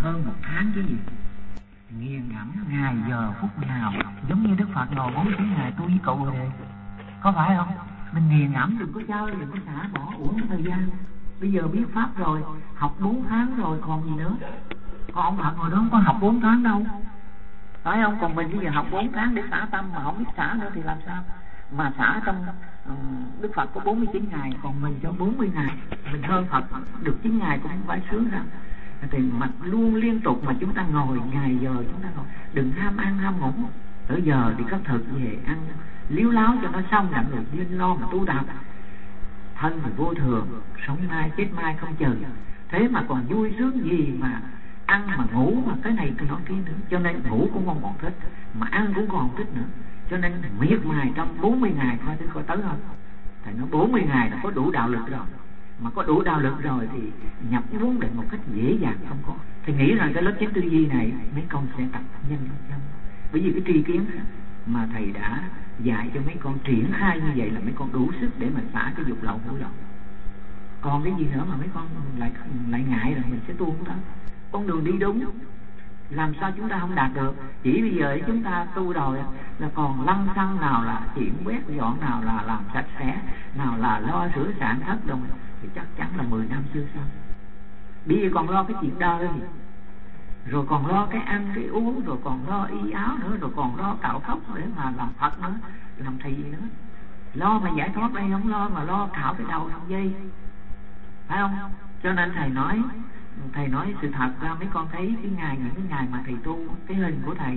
hơn 1 tháng chứ gì. Nghiền ngẫm ngày giờ phút nào, giống như Đức Phật ngồi 49 ngày tu với cậu Bồ Đề, có phải không? Mình nghiền ngẫm, đừng có chơi, đừng có xả bỏ uổng thời gian. Bây giờ biết pháp rồi, học 4 tháng rồi còn gì nữa. Còn ông Phật ngồi đó không có học 4 tháng đâu, phải không? Còn mình bây giờ học 4 tháng để xả tâm mà không biết xả nữa thì làm sao? Mà xả trong Đức Phật có 49 ngày, còn mình cho 40 ngày. Mình hơn Phật được 9 ngày cũng phải sướng ra. Thì mà luôn liên tục mà chúng ta ngồi ngày giờ, chúng ta ngồi, đừng ham ăn ham ngủ. Tới giờ thì có thực về ăn liếu láo cho nó xong là người duyên lo mà tu đạo. Thân thì vô thường, sống mai chết mai không chờ. Thế mà còn vui sướng gì mà ăn mà ngủ mà cái này cái nọ kia nữa. Cho nên ngủ cũng không còn thích, mà ăn cũng còn thích nữa. Cho nên miệt mài trong 40 ngày coi thử coi tới không. Thầy nói 40 ngày là có đủ đạo lực rồi. Mà có đủ đạo lực rồi thì nhập vốn định một cách dễ dàng không có. Thì nghĩ rằng cái lớp chánh tư duy này mấy con sẽ tập nhanh hơn. Bởi vì cái tri kiến mà thầy đã dạy cho mấy con triển khai như vậy là mấy con đủ sức để mà xả cái dục lậu hữu lậu. Còn cái gì nữa mà mấy con lại ngại rồi mình sẽ tu không đó. Con đường đi đúng làm sao chúng ta không đạt được. Chỉ bây giờ chúng ta tu rồi là còn lăng xăng, nào là chuyển quét dọn, nào là làm sạch sẽ, nào là lo sửa sản thất đồng, thì chắc chắn là 10 năm chưa xong. Bây giờ còn lo cái chuyện đời, rồi còn lo cái ăn cái uống, rồi còn lo y áo nữa, rồi còn lo cạo tóc để mà làm Phật nữa, làm thầy gì nữa. Lo mà giải thoát đây không lo, mà lo cạo cái đầu làm dây, phải không? Cho nên thầy nói sự thật ra mấy con thấy những cái ngày mà thầy tu, cái hình của thầy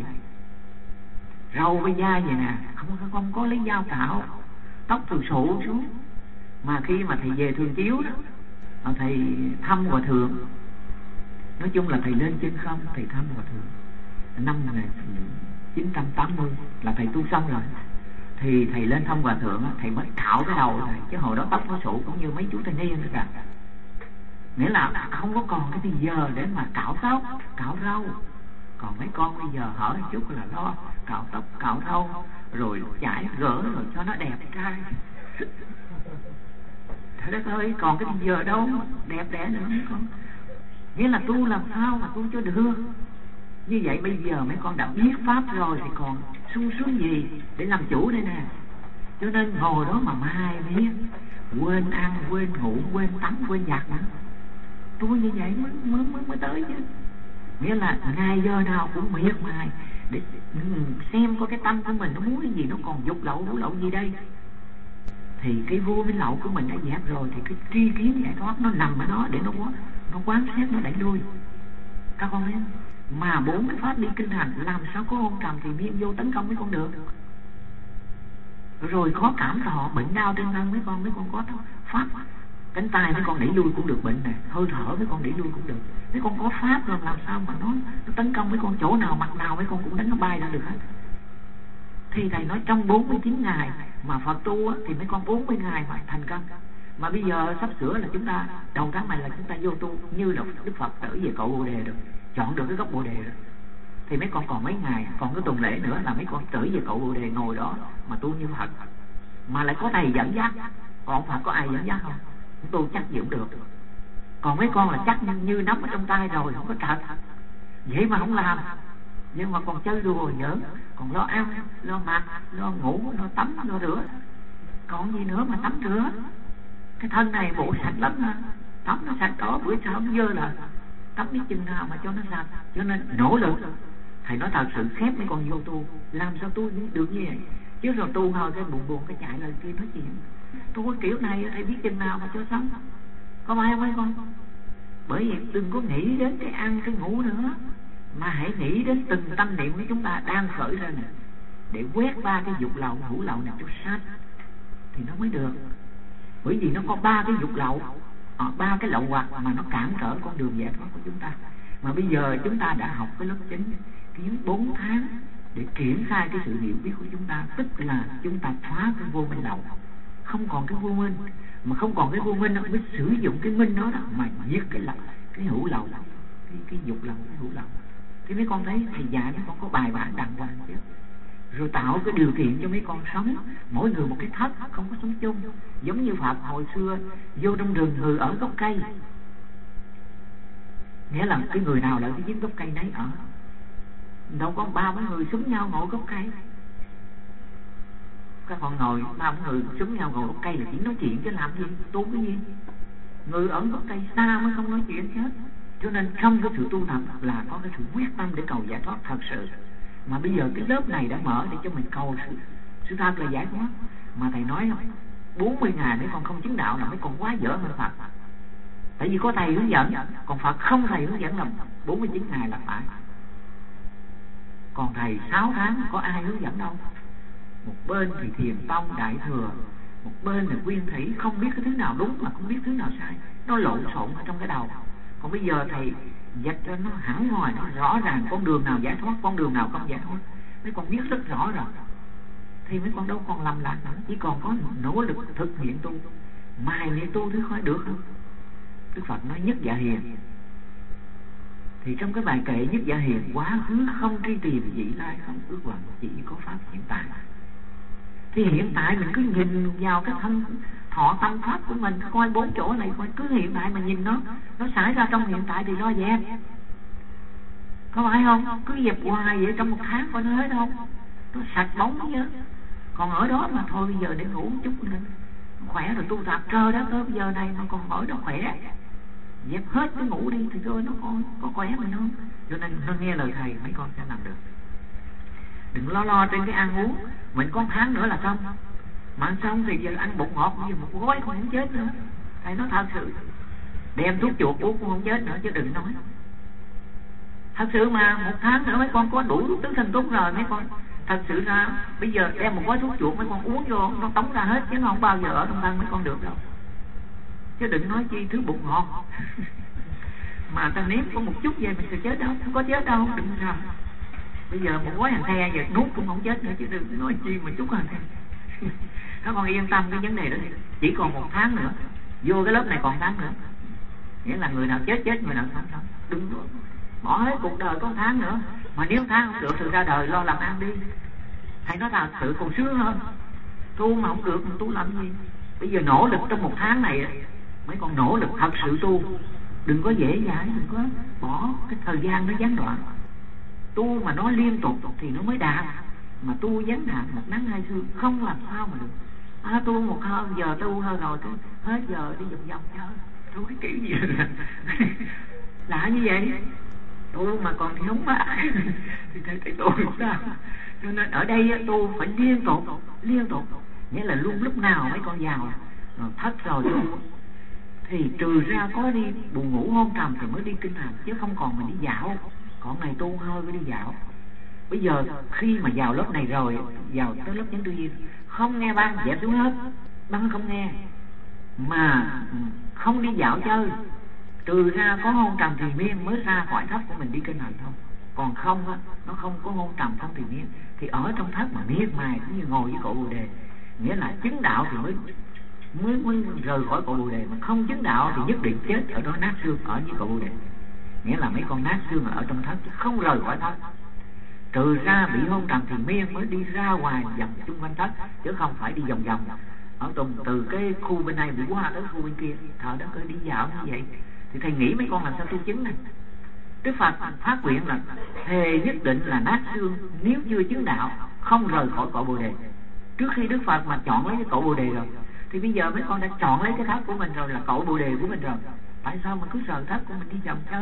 râu với da vậy nè, không có lấy dao cạo, tóc từ sụ xuống. Mà khi mà thầy về Thường Chiếu đó, mà thầy thăm Hòa Thượng, nói chung là thầy lên trên không, thầy thăm Hòa Thượng năm 1980 là thầy tu xong rồi. Thì thầy lên thăm Hòa Thượng, thầy mới cạo cái đầu thầy, chứ hồi đó tóc nó sụ cũng như mấy chú thanh niên nữa cả. Nghĩa là không có còn cái gì giờ để mà cạo tóc, cạo râu. Còn mấy con bây giờ hở một chút là lo cạo tóc, cạo râu, rồi chải gỡ rồi cho nó đẹp trai. Trời đất ơi, còn cái gì giờ đâu đẹp đẽ nữa mấy con. Nghĩa là tu làm sao mà tu cho được. Như vậy bây giờ mấy con đã biết pháp rồi thì còn sung sướng gì để làm chủ đây nè. Cho nên ngồi đó mà mai biết, quên ăn, quên ngủ, quên tắm, quên giặt nữa. Tu như vậy mới tới chứ. Nghĩa là ngày giờ nào cũng miệt mài để xem có cái tâm của mình nó muốn cái gì, nó còn dục lậu hữu lậu gì đây. Thì cái vô minh lậu của mình đã dẹp rồi thì cái tri kiến giải thoát nó nằm ở đó để nó quán xét, nó đẩy lui. Các con thấy không? Mà 4 cái pháp đi kinh hành làm sao có hôn trầm thì miên vô tấn công mấy con được. Rồi có cảm thọ bệnh đau trên thân mấy con có pháp. Cánh tay mấy con đẩy lui cũng được bệnh này, hơi thở mấy con đẩy lui cũng được. Mấy con có pháp rồi làm sao mà nó tấn công mấy con chỗ nào, mặt nào mấy con cũng đánh nó bay ra được hết. Thì thầy nói trong 49 ngày mà Phật tu thì mấy con 40 ngày phải thành công. Mà bây giờ sắp sửa là chúng ta đầu tháng này là chúng ta vô tu như là Đức Phật trở về cội Bồ Đề được, chọn được cái gốc Bồ Đề rồi. Thì mấy con còn mấy ngày, còn cái tuần lễ nữa là mấy con trở về cội Bồ Đề ngồi đó mà tu như Phật. Mà lại có thầy dẫn dắt, còn Phật có ai dẫn dắt không? Tu chắc giữ được. Còn mấy con là chắc như nắm ở trong tay rồi, không có thật. Vậy mà không làm, nhưng mà còn chơi đùa giỡn, còn lo ăn, lo mặc, lo ngủ, lo tắm, lo rửa. Còn gì nữa mà tắm rửa. Cái thân này bộ sạch lắm ha. Tắm nó sạch đó, bữa sau không dơ là tắm biết chừng nào mà cho nó sạch. Cho nên nỗ lực. Thầy nói thật sự khép mấy con vô tu, làm sao tu được như vậy. Chứ rồi tu thôi cái buồn cái chạy lên kia nói chuyện. Tu cái kiểu này thầy biết chừng nào mà cho sống. Có phải không mấy con? Bởi vì đừng có nghĩ đến cái ăn cái ngủ nữa, mà hãy nghĩ đến từng tâm niệm của chúng ta đang khởi ra nè, để quét ba cái dục lậu hữu lậu này cho sát thì nó mới được. Bởi vì nó có 3 cái dục lậu, 3 cái lậu hoặc mà nó cản trở con đường giải thoát của chúng ta. Mà bây giờ chúng ta đã học cái lớp chính kiếm 4 tháng để triển khai cái sự hiểu biết của chúng ta, tức là chúng ta phá cái vô minh lậu, không còn cái vô minh. Mà không còn cái vô minh nó mới sử dụng cái minh đó, mà giết cái lậu, cái hữu lậu, cái dục lậu, cái hữu lậu. Thì mấy con thấy thầy dạy mấy con có bài bản đàng hoàng chứ. Rồi tạo cái điều kiện cho mấy con sống, mỗi người một cái thất, không có sống chung. Giống như Phật hồi xưa vô trong rừng người ở gốc cây, Nghĩa là cái người nào lại cái dưới gốc cây nấy ở. Đâu có ba mấy người xúm nhau ngồi gốc cây. Các con ngồi ba mấy người xúm nhau ngồi gốc cây là chỉ nói chuyện chứ làm gì, tu cái gì. Người ở gốc cây xa mới không nói chuyện hết. Cho nên trong cái sự tu tập là có cái sự quyết tâm để cầu giải thoát thật sự. Mà bây giờ cái lớp này đã mở để cho mình cầu sự thật là giải thoát. Mà thầy nói 40 ngày mấy con không chứng đạo là mấy con quá dở hơn Phật. Tại vì có thầy hướng dẫn, còn Phật không thầy hướng dẫn là 49 ngày là phải. Còn thầy 6 tháng có ai hướng dẫn đâu. Một bên thì Thiền Tông Đại Thừa, một bên là Nguyên Thủy, không biết cái thứ nào đúng mà không biết thứ nào sai, nó lộn xộn ở trong cái đầu. Còn bây giờ thầy dạch cho nó hẳn hoi, nó rõ ràng con đường nào giải thoát, con đường nào không giải thoát, mấy con biết rất rõ rồi. Thì mấy con đâu còn lầm lạc nữa, chỉ còn có nỗ lực thực hiện tu, mài niệm tu thứ khỏi được không? Đức Phật nói nhất dạ hiền. Thì trong cái bài kệ nhất dạ hiền, quá khứ không truy tìm, vị lai không ước vọng, chỉ có pháp hiện tại. Thì hiện tại mình cứ nhìn vào cái thân thọ tâm pháp của mình, coi 4 chỗ này, coi cứ hiện tại mà nhìn nó xảy ra trong hiện tại thì lo dẹp. Có phải không? Cứ dẹp hoài vậy trong một tháng coi nó hết không? Nó sạch bóng chứ. Còn ở đó mà thôi, bây giờ để ngủ một chút nữa, khỏe rồi tu tập. Trời đất ơi, giờ này mà còn ở đó khỏe, dẹp hết cái ngủ đi thì thôi nó có khỏe mình không? Cho nên nghe lời thầy mấy con sẽ làm được. Đừng lo trên cái ăn uống. Mình có 1 tháng nữa là xong. Mà ăn xong thì giờ ăn bột ngọt, bây giờ một gói cũng không chết nữa. Thầy nói thật sự, đem thuốc chuột uống cũng không chết nữa, chứ đừng nói. Thật sự mà 1 tháng nữa mấy con có đủ tứ thần túc rồi. Mấy con thật sự ra bây giờ đem một gói thuốc chuột mấy con uống vô, nó tống ra hết, chứ nó không bao giờ ở trong thân mấy con được đâu. Chứ đừng nói chi thứ bột ngọt. Mà ta nếm có một chút vậy mình sẽ chết đâu, không có chết đâu, đừng sao. Bây giờ một gói hành the giờ nuốt cũng không chết nữa, chứ đừng nói chi mà chút hành the. Các con yên tâm cái vấn đề đó. Chỉ còn 1 tháng nữa, vô cái lớp này còn 1 tháng nữa. Nghĩa là người nào chết, người nào sống. Đừng bỏ hết cuộc đời có 1 tháng nữa. Mà nếu 1 tháng không được thì ra đời lo làm ăn đi. Thầy nói thật sự còn sướng hơn. Tu mà không được mình tu làm gì? Bây giờ nỗ lực trong 1 tháng này, mấy con nỗ lực thật sự tu. Đừng có dễ dãi, đừng có bỏ cái thời gian nó gián đoạn. Tu mà nó liên tục thì nó mới đạt. Mà tu gián đoạn 1 nắng 2 sương không làm sao mà được. Tu 1 giờ tu hơi rồi cái hết giờ đi vòng chơi. Tu cái kiểu gì rồi. Lạ như vậy. Tu mà còn thiếu bạc thì thấy tu sao? Cho nên ở đây tu phải liên tục. Nghĩa là luôn lúc nào mấy con vào thất rồi tu. Thì trừ ra có đi buồn ngủ hôn trầm thì mới đi kinh hành, chứ không còn mình đi dạo. Còn ngày tu hơi mới đi dạo. Bây giờ khi mà vào lớp này rồi, vào tới lớp chánh tư duy, không nghe băng dẹp xuống hết, băng không nghe, mà không đi dạo chơi. Trừ ra có hôn trầm thì miên mới ra khỏi thất của mình đi kinh hành thôi. Còn không á, nó không có hôn trầm không thì miên, thì ở trong thất mà miết mài cũng như ngồi với cội Bồ Đề. Nghĩa là chứng đạo thì mới rời khỏi cội Bồ Đề, mà không chứng đạo thì nhất định chết ở đó nát xương ở với cội Bồ Đề. Nghĩa là mấy con nát xương ở trong thất chứ không rời khỏi thất. Trừ ra bị hôn trầm thì miên mới đi ra ngoài vòng chung quanh thất, chứ không phải đi vòng ở từ cái khu bên này bị qua tới khu bên kia. Thợ đó cứ đi dạo như vậy thì thầy nghĩ mấy con làm sao tu chứng này? Đức Phật phát nguyện là thề nhất định là nát xương nếu chưa chứng đạo, không rời khỏi cội Bồ Đề. Trước khi Đức Phật mà chọn lấy cái cội Bồ Đề rồi, thì bây giờ mấy con đã chọn lấy cái thất của mình rồi, là cội Bồ Đề của mình rồi. Tại sao mà cứ rời thất của mình đi vòng chơi?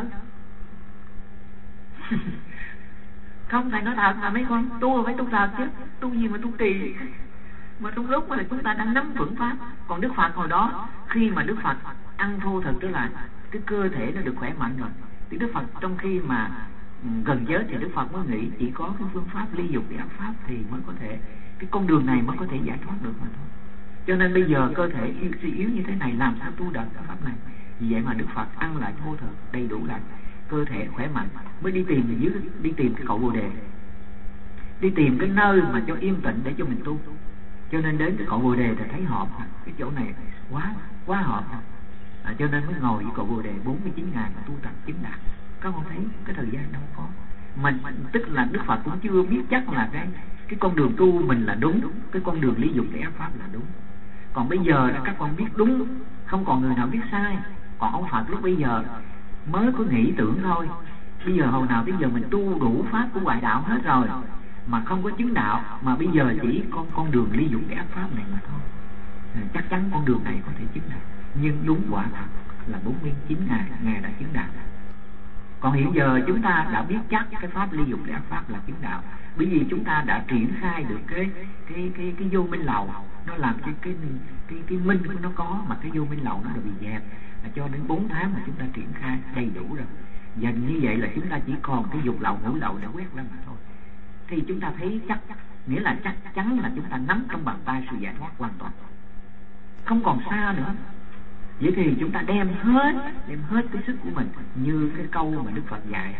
Không, thầy nói thật mà mấy con tu phải tu thật chứ. Tu gì mà tu kỳ. Mà trong lúc mà chúng ta đang nắm vững pháp. Còn Đức Phật hồi đó, khi mà Đức Phật ăn thô thực, tức là cái cơ thể nó được khỏe mạnh rồi, thì Đức Phật trong khi mà gần giới thì Đức Phật mới nghĩ chỉ có cái phương pháp ly dục để ác pháp thì mới có thể, cái con đường này mới có thể giải thoát được mà thôi. Cho nên bây giờ cơ thể suy yếu như thế này, làm sao tu đợt pháp này? Vì vậy mà Đức Phật ăn lại thô thực đầy đủ lại, cơ thể khỏe mạnh, mới đi tìm cái cội Bồ Đề, đi tìm cái nơi mà cho yên tĩnh để cho mình tu. Cho nên đến cái cội Bồ Đề thì thấy hợp, cái chỗ này quá hợp. Cho nên mới ngồi với cội Bồ Đề 49 ngày mà tu tập chứng đạt. Các con thấy cái thời gian đâu có. Mình tức là Đức Phật cũng chưa biết chắc là cái con đường tu mình là đúng, cái con đường lý dục để ác pháp là đúng. Còn bây giờ là các con biết đúng, không còn người nào biết sai. Còn ông Phật lúc bây giờ mới có nghĩ tưởng thôi. Bây giờ hồi nào bây giờ mình tu đủ pháp của ngoại đạo hết rồi mà không có chứng đạo, mà bây giờ chỉ con đường ly dục cái ác pháp này mà thôi. Chắc chắn con đường này có thể chứng đạo, nhưng đúng quả thật là 49 ngày Ngài đã chứng đạo. Còn hiện giờ chúng ta đã biết chắc cái pháp ly dục ác pháp là chứng đạo, bởi vì chúng ta đã triển khai được cái vô minh lậu, nó làm cái minh của nó có, mà cái vô minh lậu nó đã bị dẹp, cho đến 4 tháng mà chúng ta triển khai đầy đủ rồi. Và như vậy là chúng ta chỉ còn cái dục lậu ngũ lậu để quét lên mà thôi. Thì chúng ta thấy chắc, nghĩa là chắc chắn là chúng ta nắm trong bàn tay sự giải thoát hoàn toàn, không còn xa nữa. Vậy thì chúng ta đem hết cái sức của mình, như cái câu mà Đức Phật dạy,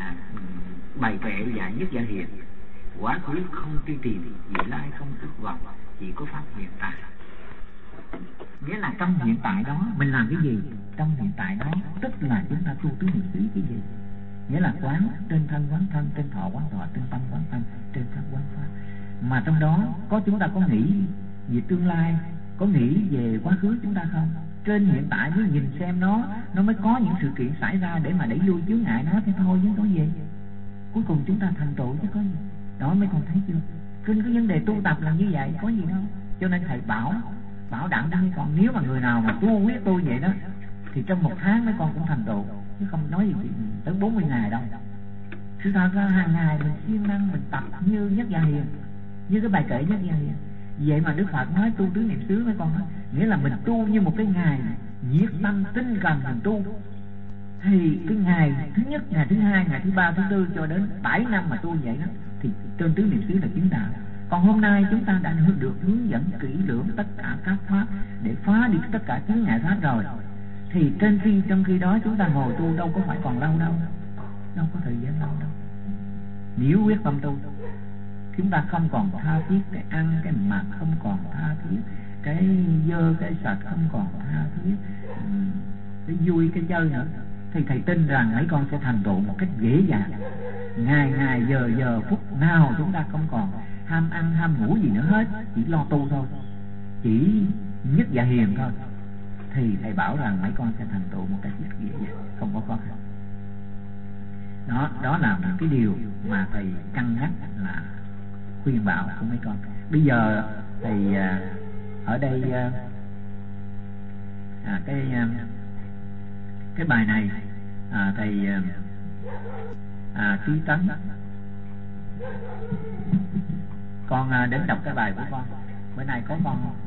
bài kệ dạy nhất gia hiền: quá khứ không truy tìm, vị lai không ước vọng, chỉ có pháp hiện tại. Nghĩa là trong hiện tại đó mình làm cái gì? Trong hiện tại đó tức là chúng ta tu tứ niệm xứ cái gì? Nghĩa là quán trên thân quán thân, trên thọ quán thọ, trên tâm quán tâm, trên pháp quán pháp. Mà trong đó chúng ta có nghĩ về tương lai, có nghĩ về quá khứ chúng ta không? Trên hiện tại mới nhìn xem nó mới có những sự kiện xảy ra để mà đẩy lui chướng ngại nó thế thôi, chứ có gì. Cuối cùng chúng ta thành tựu chứ có gì. Đó mấy con thấy chưa? Trên cái vấn đề tu tập là như vậy, có gì đâu. Cho nên thầy bảo đảm cho mấy con, nếu mà người nào mà quyết tu vậy đó thì trong 1 tháng mấy con cũng thành tựu, chứ không nói gì tới 40 ngày đâu. Sự thật là hàng ngày mình siêng năng mình tập như nhất gia hiền, như cái bài kệ nhất gia hiền. Vậy mà Đức Phật nói tu tứ niệm xứ mấy con nói, nghĩa là mình tu như một cái ngày nhiệt tâm tinh cần mình tu. Thì cái ngày thứ nhất, ngày thứ hai, ngày thứ ba, thứ tư cho đến 7 năm mà tu vậy đó, thì trên tứ niệm xứ là chứng đạo. Còn hôm nay chúng ta đã được hướng dẫn kỹ lưỡng tất cả các pháp để phá đi tất cả chướng ngại pháp rồi, thì trong khi đó chúng ta ngồi tu đâu có phải còn lâu đâu có thời gian lâu đâu. Nếu quyết tâm tu, chúng ta không còn tha thiết cái ăn cái mặc, không còn tha thiết cái dơ cái sạch, không còn tha thiết cái vui cái chơi nữa, thì thầy tin rằng mấy con sẽ thành tựu một cách dễ dàng. Ngày giờ phút nào chúng ta không còn ham ăn ham ngủ gì nữa hết, chỉ lo tu thôi, chỉ nhất dạ hiền thôi, thì thầy bảo rằng mấy con sẽ thành tựu một cách rất dễ dàng, không có khó khăn. Đó là một cái điều mà thầy cân nhắc là khuyên bảo của mấy con. Bây giờ thầy ở đây cái bài này thầy Trí Tấn, con đến đọc cái bài của con. Bữa nay có con không?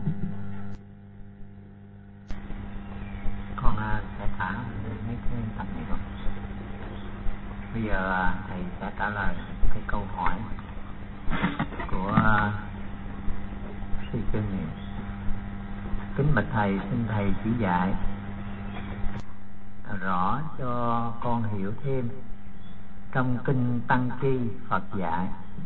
Con sẽ thả mấy cái tập này rồi. Bây giờ thầy sẽ trả lời cái câu hỏi của sư Chân Niệm. Kính bạch thầy, xin thầy chỉ dạy rõ cho con hiểu thêm trong kinh Tăng Chi Phật dạy: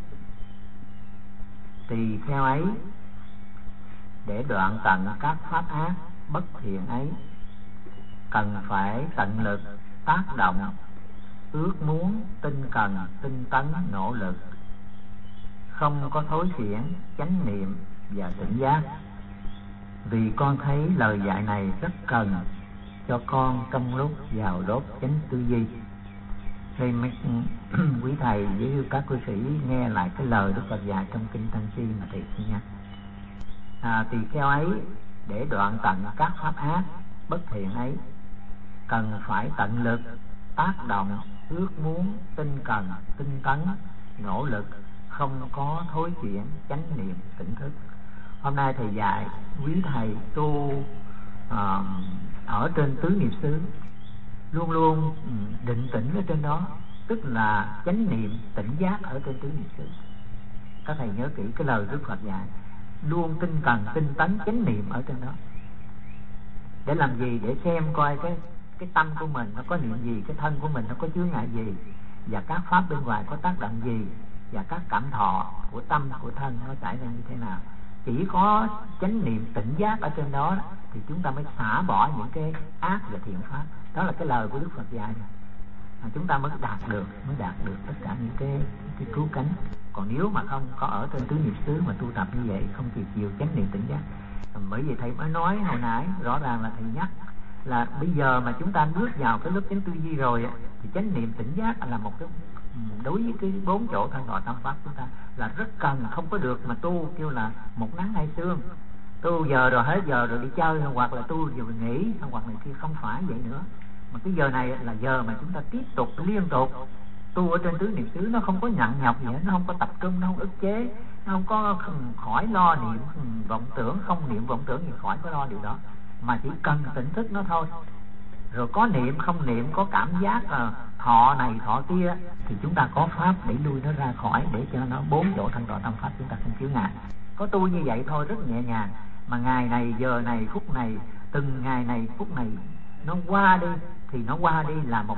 tùy theo ấy, để đoạn tận các pháp ác bất thiện ấy, cần phải tận lực tác động, ước muốn, tinh cần, tinh tấn, nỗ lực, không có thối chuyển, chánh niệm và tỉnh giác. Vì con thấy lời dạy này rất cần cho con trong lúc vào đốt chánh tư duy. Đây mấy quý thầy với các cư sĩ nghe lại cái lời Đức Phật dạy trong kinh Tăng Chi mà thầy xin nha. Tùy theo ấy, để đoạn tận các pháp ác bất thiện ấy, cần phải tận lực tác động, ước muốn, tinh cần, tinh tấn, nỗ lực, không có thối chuyển, chánh niệm, tỉnh thức. Hôm nay thầy dạy quý thầy tu ở trên tứ niệm xứ, luôn luôn định tĩnh ở trên đó, tức là chánh niệm tỉnh giác ở trên tứ niệm xứ. Các thầy nhớ kỹ cái lời Đức Phật dạy, luôn tinh cần, tinh tấn, chánh niệm ở trên đó. Để làm gì? Để xem coi cái tâm của mình nó có niệm gì, cái thân của mình nó có chướng ngại gì, và các pháp bên ngoài có tác động gì, và các cảm thọ của tâm của thân nó xảy ra như thế nào. Chỉ có chánh niệm tỉnh giác ở trên đó thì chúng ta mới xả bỏ những cái ác và thiện pháp. Đó là cái lời của Đức Phật dạy này. Chúng ta mới đạt được tất cả những cái cứu cánh. Còn nếu mà không có ở trên tứ niệm xứ mà tu tập như vậy, không chịu chánh niệm tỉnh giác. Bởi vì thầy mới nói hồi nãy rõ ràng là thầy nhắc là bây giờ mà chúng ta bước vào cái lớp chánh tư duy rồi thì chánh niệm tỉnh giác là một cái, đối với cái 4 chỗ thân ngồi tâm pháp chúng ta là rất cần, không có được mà tu kêu là một nắng hai sương, tu giờ rồi hết giờ rồi đi chơi, hoặc là tu giờ mình nghỉ, hoặc này kia, không phải vậy nữa. Mà cái giờ này là giờ mà chúng ta tiếp tục liên tục tu ở trên tứ niệm xứ, nó không có nặng nhọc gì hết, nó không có tập trung, nó không ức chế, nó không có khỏi lo niệm vọng tưởng, không niệm vọng tưởng gì, khỏi có lo điều đó, mà chỉ cần tỉnh thức nó thôi. Rồi có niệm không niệm, có cảm giác thọ này thọ kia, thì chúng ta có pháp để lui nó ra khỏi, để cho nó 4 chỗ thân thọ tâm pháp chúng ta không chướng ngại. Có tu như vậy thôi, rất nhẹ nhàng. Mà ngày này, giờ này, phút này, từng ngày này, phút này nó qua đi, thì nó qua đi là một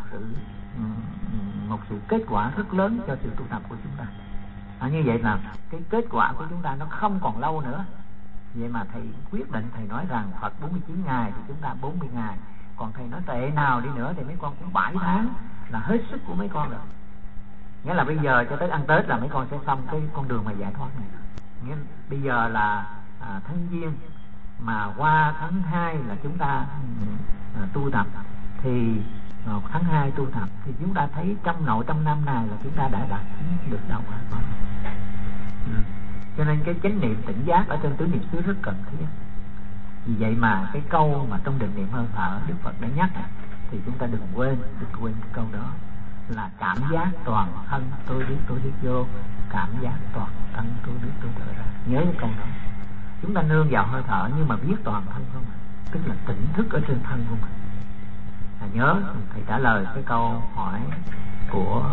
sự kết quả rất lớn cho sự tu tập của chúng ta. Như vậy là cái kết quả của chúng ta nó không còn lâu nữa. Vậy mà thầy quyết định, thầy nói rằng Phật 49 ngày thì chúng ta 40 ngày. Còn thầy nói tệ nào đi nữa thì mấy con cũng 7 tháng là hết sức của mấy con rồi. Nghĩa là bây giờ cho tới ăn Tết là mấy con sẽ xong cái con đường mà giải thoát này. Nghĩa bây giờ là tháng Giêng, mà qua tháng 2 là chúng ta tu tập, thì tháng 2 tu tập thì chúng ta thấy trong năm này là chúng ta đã đạt được đâu cả con. Cho nên cái chánh niệm tỉnh giác ở trên tứ niệm xứ rất cần thiết. Vì vậy mà cái câu mà trong định niệm hơi thở Đức Phật đã nhắc thì chúng ta đừng quên cái câu đó là cảm giác toàn thân tôi biết vô, cảm giác toàn thân tôi biết tôi thở ra. Nhớ cái câu đó. Chúng ta nương vào hơi thở nhưng mà biết toàn thân không, tức là tỉnh thức ở trên thân của mình. Nhớ thầy trả lời cái câu hỏi của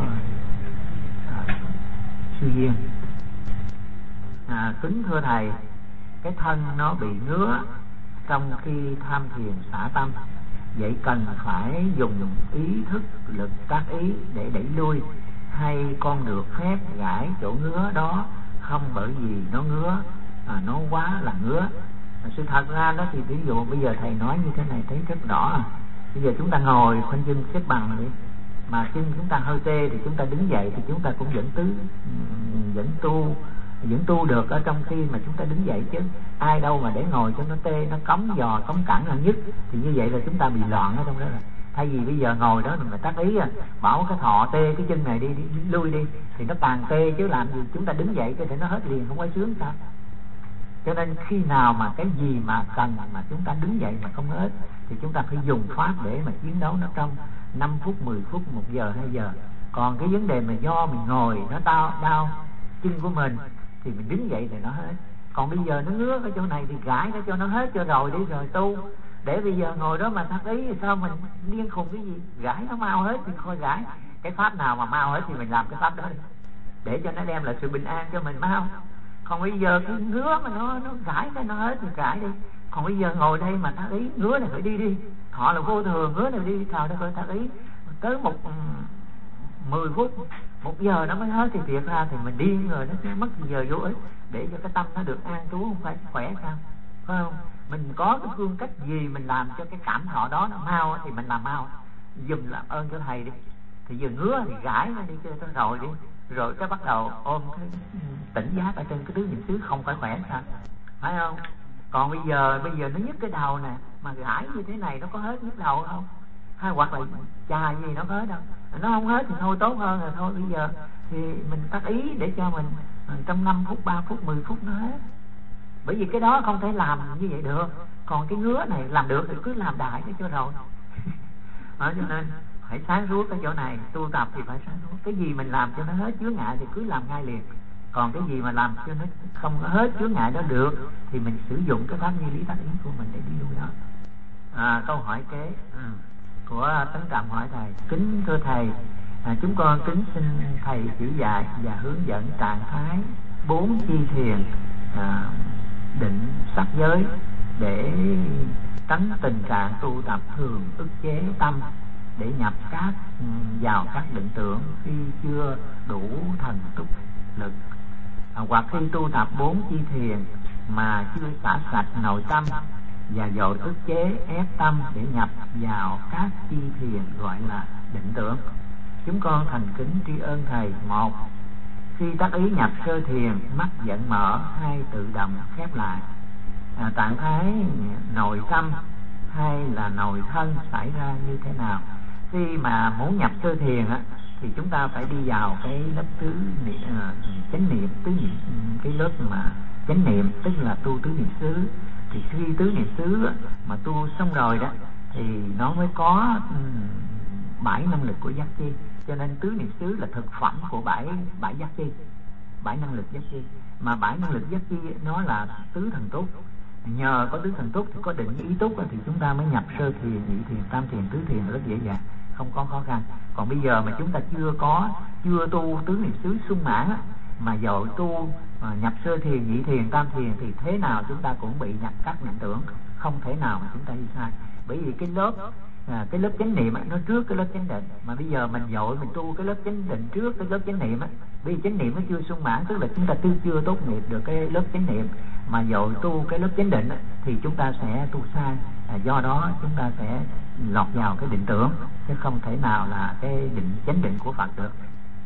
Sư Duyên. Kính thưa thầy, cái thân nó bị ngứa trong khi tham thiền xả tâm, vậy cần phải dùng ý thức lực tác ý để đẩy lui, hay con được phép gãi chỗ ngứa đó không, bởi vì nó ngứa, nó quá là ngứa? Sự thật ra đó thì ví dụ bây giờ thầy nói như thế này thấy rất rõ. Bây giờ chúng ta ngồi khoanh chân xếp bằng đi, mà chân chúng ta hơi tê thì chúng ta đứng dậy thì chúng ta cũng vẫn tu được ở trong khi mà chúng ta đứng dậy chứ. Ai đâu mà để ngồi cho nó tê, nó cống giò cống cẳng là nhất, thì như vậy là chúng ta bị loạn ở trong đó rồi. Thay vì bây giờ ngồi đó mình tác ý bảo cái thọ tê cái chân này đi lui đi, thì nó càng tê chứ làm gì. Chúng ta đứng dậy cái để nó hết liền, không có sướng sao. Cho nên khi nào mà cái gì mà cần mà chúng ta đứng dậy mà không hết thì chúng ta phải dùng pháp để mà chiến đấu nó trong 5 phút, 10 phút, 1 giờ, 2 giờ. Còn cái vấn đề mà do mình ngồi nó đau chân của mình thì mình đứng dậy thì nó hết. Còn bây giờ nó ngứa ở chỗ này thì gãi nó cho nó hết cho rồi đi rồi tu. Để bây giờ ngồi đó mà thắc ý thì sao mình điên khùng cái gì? Gãi nó mau hết thì thôi gãi. Cái pháp nào mà mau hết thì mình làm cái pháp đó đi, để cho nó đem lại sự bình an cho mình mau. Còn bây giờ cái ngứa mà nó gãi cái nó hết thì gãi đi. Còn bây giờ ngồi đây mà thắc ý, ngứa này phải đi. Họ là vô thường, ngứa này đi, thảo nó phải thắc ý. Tới 10 phút, 1 giờ nó mới hết thì thiệt ra thì mình điên rồi, nó sẽ mất giờ vô ích. Để cho cái tâm nó được an trú, không phải khỏe sao? Phải không? Mình có cái phương cách gì mình làm cho cái cảm thọ đó nó mau thì mình làm mau. Dùm làm ơn cho thầy đi. Thì giờ ngứa thì gãi nó đi chơi rồi đi. Rồi cái bắt đầu ôm cái tỉnh giác ở trên cái tứ niệm xứ, không phải khỏe sao? Phải không? Còn bây giờ nó nhức cái đầu nè, mà gãi như thế này nó có hết nhức đầu không? Hay hoặc là chà gì nó có hết đâu? Nó không hết thì thôi, tốt hơn rồi thôi. Bây giờ thì mình tác ý để cho mình trong 5 phút, 3 phút, 10 phút nó hết. Bởi vì cái đó không thể làm như vậy được. Còn cái ngứa này làm được thì cứ làm đại cái cho rồi. Cho nên phải sáng suốt cái chỗ này. Tu tập thì phải sáng suốt. Cái gì mình làm cho nó hết chướng ngại thì cứ làm ngay liền. Còn cái gì mà làm cho nó không có hết chướng ngại đó được thì mình sử dụng cái pháp như lý tác ý của mình để đi lui đó. Câu hỏi kế của Tấn Trạm hỏi thầy: kính thưa thầy, chúng con kính xin thầy chỉ dạy và hướng dẫn trạng thái 4 chi thiền, định, sắc giới để tránh tình trạng tu tập thường ức chế tâm để nhập vào các định tưởng khi chưa đủ thần túc lực, hoặc khi tu tập 4 chi thiền mà chưa xả sạch nội tâm và dội ức chế ép tâm để nhập vào các chi thiền gọi là định tưởng. Chúng con thành kính tri ân thầy. 1. Khi tác ý nhập sơ thiền, mắt vẫn mở, 2 tự động khép lại. Trạng thái nội tâm hay là nội thân xảy ra như thế nào. Khi mà muốn nhập sơ thiền á, thì chúng ta phải đi vào cái lớp chánh niệm, tứ niệm, cái lớp mà chánh niệm, tức là tu tứ niệm xứ. Thì khi tứ niệm xứ mà tu xong rồi đó thì nó mới có 7 năng lực của giác chi. Cho nên tứ niệm xứ là thực phẩm của bảy giác chi, 7 năng lực giác chi. Mà 7 năng lực giác chi nó là tứ thần túc. Nhờ có tứ thần túc thì có định ý túc thì chúng ta mới nhập sơ thiền, nhị thiền, tam thiền, tứ thiền rất dễ dàng, không có khó khăn. Còn bây giờ mà chúng ta chưa tu tứ niệm xứ sung mãn mà dội tu nhập sơ thiền, nhị thiền, tam thiền thì thế nào chúng ta cũng bị nhập các niệm tưởng, không thể nào mà chúng ta đi sai. Bởi vì cái lớp chánh niệm nó trước cái lớp chánh định, mà bây giờ mình dội mình tu cái lớp chánh định trước cái lớp chánh niệm bởi vì chánh niệm nó chưa sung mãn, tức là chúng ta chưa tốt nghiệp được cái lớp chánh niệm, mà dội tu cái lớp chánh định thì chúng ta sẽ tu sai. Do đó chúng ta sẽ lọt vào cái định tưởng, chứ không thể nào là cái chánh định của Phật được.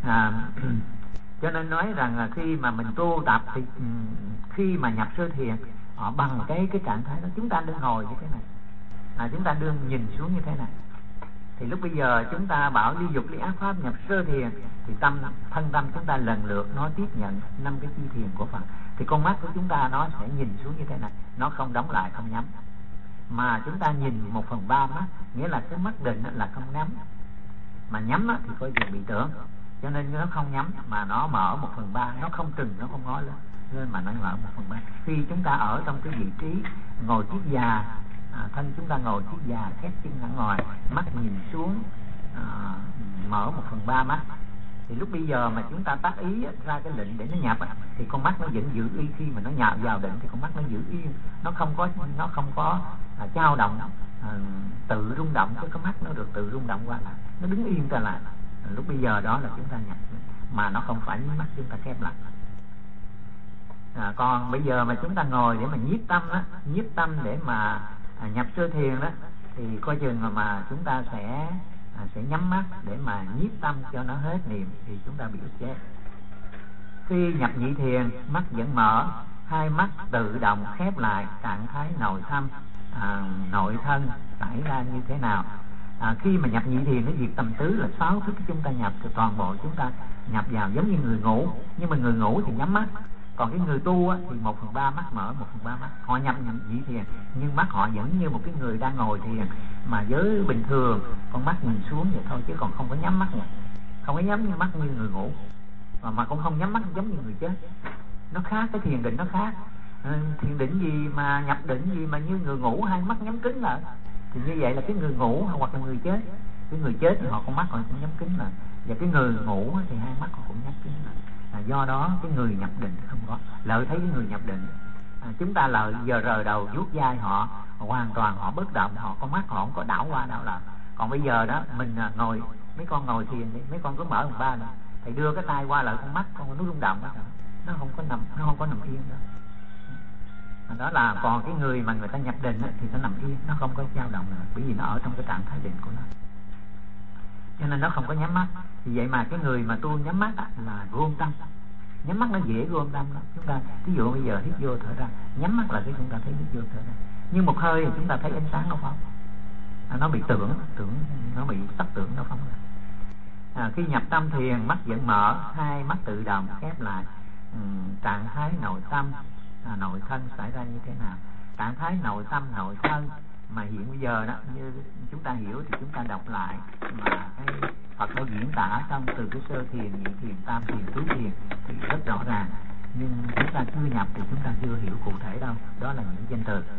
Cho nên nói rằng là khi mà mình tu tập thì khi mà nhập sơ thiền bằng cái trạng thái đó, chúng ta đừng ngồi như thế này, chúng ta đừng nhìn xuống như thế này. Thì lúc bây giờ chúng ta bảo ly dục ly ác pháp nhập sơ thiền thì thân tâm chúng ta lần lượt nó tiếp nhận 5 cái chi thiền của Phật. Thì con mắt của chúng ta nó sẽ nhìn xuống như thế này, nó không đóng lại, không nhắm, mà chúng ta nhìn 1/3 mắt, nghĩa là cái mắt định là không nhắm, mà nhắm thì coi chừng bị tưởng. Cho nên nó không nhắm mà nó mở 1/3, nó không trừng, nó không ngó lên mà nó mở 1/3. Khi chúng ta ở trong cái vị trí ngồi chiếc già, thân chúng ta ngồi chiếc già, khép chân ở ngoài, mắt nhìn xuống, mở 1/3 mắt, thì lúc bây giờ mà chúng ta tác ý ra cái lệnh để nó nhập thì con mắt nó vẫn giữ y. Khi mà nó nhập vào định thì con mắt nó giữ yên, nó không có dao động, tự rung động. Cái mắt nó được tự rung động qua lại, nó đứng yên trở lại. Lúc bây giờ đó là chúng ta nhập, mà nó không phải mắt chúng ta khép lại. Còn bây giờ mà chúng ta ngồi để mà nhiếp tâm để mà nhập sơ thiền đó, thì coi chừng mà chúng ta sẽ nhắm mắt để mà nhiếp tâm cho nó hết niệm, thì chúng ta bị ức chế. Khi nhập nhị thiền, mắt vẫn mở, hai mắt tự động khép lại, trạng thái nội nội thân xảy ra như thế nào. Khi mà nhập nhị thiền nó diệt tầm tứ là 6 thức chúng ta nhập, thì toàn bộ chúng ta nhập vào giống như người ngủ. Nhưng mà người ngủ thì nhắm mắt, còn cái người tu thì 1/3 mắt mở, 1/3 mắt. Họ nhập nhị thiền nhưng mắt họ vẫn như một cái người đang ngồi thiền, mà với bình thường con mắt nhìn xuống vậy thôi, chứ còn không có nhắm mắt này, không có nhắm như mắt như người ngủ, mà cũng không nhắm mắt giống như người chết. Nó khác, cái thiền định nó khác. Thiền định gì mà nhập định gì mà như người ngủ hai mắt nhắm kín lại, thì như vậy là cái người ngủ hoặc là người chết. Cái người chết thì họ con mắt họ cũng nhắm kín lại, và cái người ngủ thì hai mắt họ cũng nhắm kín lại. Do đó cái người nhập định không có lợi thấy cái người nhập định. Chúng ta là giờ rờ đầu vuốt vai họ hoàn toàn, họ bất động, họ con mắt họ không có đảo qua đảo lại. Còn bây giờ đó mình ngồi, mấy con ngồi thiền đi, mấy con cứ mở 1/3 nữa, thì đưa cái tay qua lại con mắt con nó rung động đó, nó không có nằm yên đâu. Đó là còn cái người mà người ta nhập định thì nó nằm yên, nó không có dao động nữa, bởi vì nó ở trong cái trạng thái định của nó, cho nên nó không có nhắm mắt. Vì vậy mà cái người mà tu nhắm mắt là gom tâm, nhắm mắt nó dễ gom tâm lắm. Chúng ta ví dụ bây giờ hít vô thở ra, nhắm mắt là cái chúng ta thấy hít vô thở ra, nhưng một hơi thì chúng ta thấy ánh sáng nó phóng, nó bị tưởng nó bị tắc tưởng, nó phóng ra. Khi nhập tâm thiền, mắt vẫn mở, hai mắt tự động khép lại, trạng thái nội tâm nội thân xảy ra như thế nào. Trạng thái nội tâm nội thân mà hiện bây giờ đó, như chúng ta hiểu thì chúng ta đọc lại mà cái Phật đã diễn tả trong từ cái sơ thiền, nhị thiền, tam thiền, tứ thiền thì rất rõ ràng, nhưng chúng ta chưa nhập thì chúng ta chưa hiểu cụ thể đâu. Đó là những danh từ.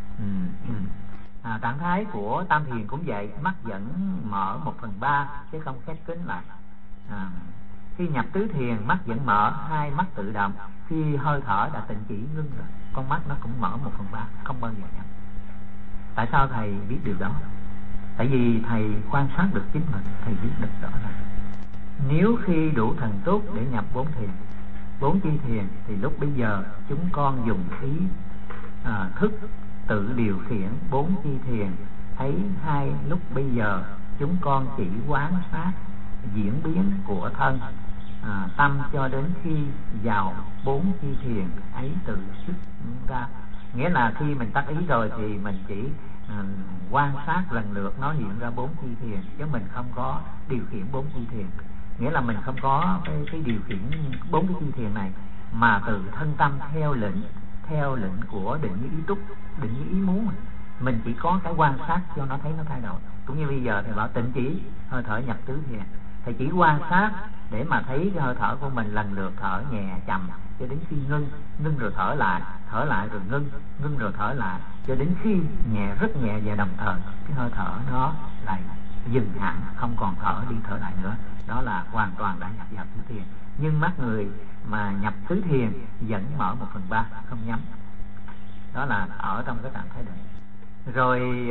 Trạng thái của tam thiền cũng vậy, mắt vẫn mở 1/3 chứ không khép kín lại. Khi nhập tứ thiền, mắt vẫn mở, hai mắt tự động. Khi hơi thở đã tịnh chỉ ngưng rồi, con mắt nó cũng mở 1/3, không bao giờ nhắm. Tại sao thầy biết điều đó? Tại vì thầy quan sát được chính mình, thầy biết được rõ ràng. Nếu khi đủ thần túc để nhập 4 thiền, 4 chi thiền, thì lúc bây giờ chúng con dùng ý thức tự điều khiển 4 chi thiền. Thấy hai lúc bây giờ chúng con chỉ quán sát diễn biến của thân tâm cho đến khi vào 4 chi thiền ấy tự xuất ra. Nghĩa là khi mình tác ý rồi thì mình chỉ quan sát lần lượt nó hiện ra 4 chi thiền, chứ mình không có điều khiển 4 chi thiền. Nghĩa là mình không có cái điều khiển 4 cái chi thiền này, mà tự thân tâm theo lệnh của định như ý túc, định như ý muốn. Mình chỉ có cái quan sát cho nó thấy nó thay đổi. Cũng như bây giờ thầy bảo tịnh chỉ hơi thở nhập tứ thiền, thầy chỉ quan sát để mà thấy cái hơi thở của mình lần lượt thở nhẹ chậm cho đến khi ngưng rồi thở lại rồi ngưng rồi thở lại, cho đến khi rất nhẹ và đồng thời cái hơi thở nó lại dừng hẳn, không còn thở đi thở lại nữa. Đó là hoàn toàn đã nhập vào tứ thiền. Nhưng mắt người mà nhập tứ thiền vẫn mở 1/3, không nhắm. Đó là ở trong cái trạng thái định. Rồi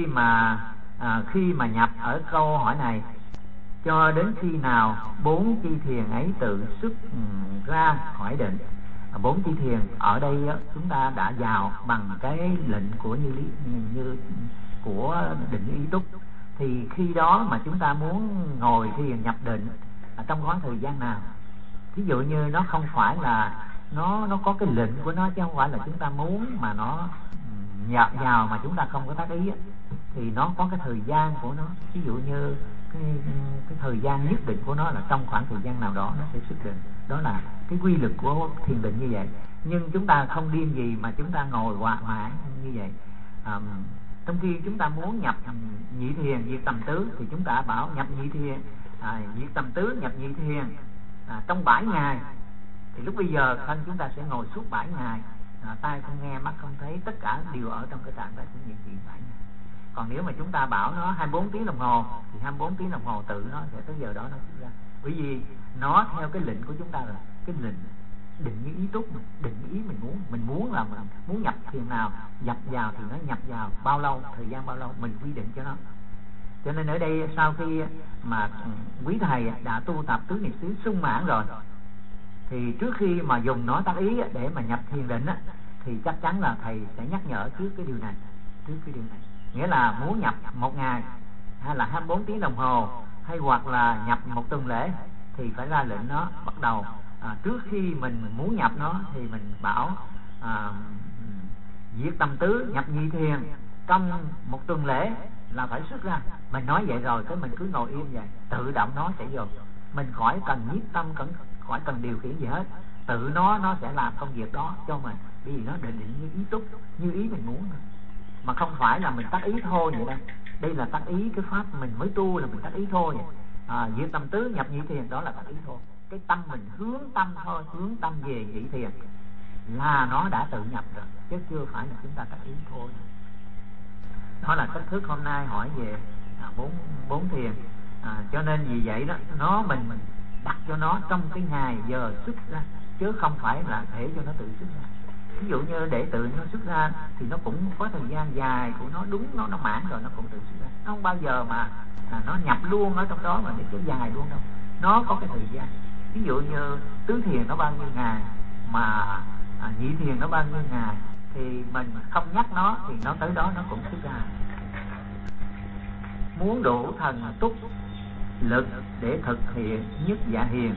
khi mà nhập ở câu hỏi này, cho đến khi nào 4 chi thiền ấy tự xuất ra khỏi định. 4 chi thiền ở đây chúng ta đã vào bằng cái lệnh của như của định như ý túc. Thì khi đó mà chúng ta muốn ngồi thiền nhập định trong khoảng thời gian nào? Ví dụ như nó không phải là nó có cái lệnh của nó, chứ không phải là chúng ta muốn mà nó nhập vào mà chúng ta không có tác ý, thì nó có cái thời gian của nó. Ví dụ như cái thời gian nhất định của nó là trong khoảng thời gian nào đó nó sẽ xuất định. Đó là cái quy luật của thiền định như vậy. Nhưng chúng ta không điên gì mà chúng ta ngồi hoài mãi như vậy. Trong khi chúng ta muốn nhập nhị thiền, diệt tầm tứ, thì chúng ta bảo nhập nhị thiền, diệt tầm tứ, nhập nhị thiền trong 7 ngày. Thì lúc bây giờ thân chúng ta sẽ ngồi suốt 7 ngày, tai không nghe, mắt không thấy, tất cả đều ở trong cái trạng thái của niệm thiền 7 ngày. Còn nếu mà chúng ta bảo nó 24 tiếng đồng hồ thì 24 tiếng đồng hồ tự nó sẽ tới giờ đó nó xuất ra. Bởi vì nó theo cái lệnh của chúng ta là cái lệnh định như ý túc, định như ý mình muốn là mình muốn nhập thiền nào, nhập vào thì nó nhập vào bao lâu, thời gian bao lâu mình quy định cho nó. Cho nên ở đây sau khi mà quý thầy đã tu tập tứ niệm xứ sung mãn rồi, thì trước khi mà dùng nó tác ý để mà nhập thiền định thì chắc chắn là thầy sẽ nhắc nhở trước cái điều này. Nghĩa là muốn nhập 1 ngày hay là 24 tiếng đồng hồ hay hoặc là nhập 1 tuần lễ thì phải ra lệnh nó bắt đầu. Trước khi mình muốn nhập nó thì mình bảo diệt tầm tứ, nhập nhị thiền trong 1 tuần lễ là phải xuất ra. Mình nói vậy rồi cái mình cứ ngồi im vậy, tự động nó sẽ vô. Mình khỏi cần nhiếp tâm, khỏi cần điều khiển gì hết, tự nó sẽ làm công việc đó cho mình. Bởi vì nó định như ý túc, như ý mình muốn, mà không phải là mình tác ý thôi vậy đâu. Đây là tác ý, cái pháp mình mới tu là mình tác ý thôi. Diệt tầm tứ, nhập nhị thiền đó là tác ý thôi. Cái tâm mình hướng tâm thôi, hướng tâm về nhị thiền là nó đã tự nhập rồi, chứ chưa phải là chúng ta tác ý thôi. Đó là cách thức hôm nay hỏi về bốn thiền. Cho nên vì vậy đó, mình đặt cho nó trong cái ngày giờ xuất ra, chứ không phải là để cho nó tự xuất ra. Ví dụ như để tự nó xuất ra thì nó cũng có thời gian dài của nó, đúng nó mãn rồi nó cũng tự xuất ra. Nó không bao giờ mà nó nhập luôn ở trong đó mà để kéo dài luôn đâu. Nó có cái thời gian. Ví dụ như tứ thiền nó bao nhiêu ngày, mà nhị thiền nó bao nhiêu ngày, thì mình không nhắc nó thì nó tới đó nó cũng xuất ra. Muốn đủ thần túc lực để thực hiện nhất dạ hiền,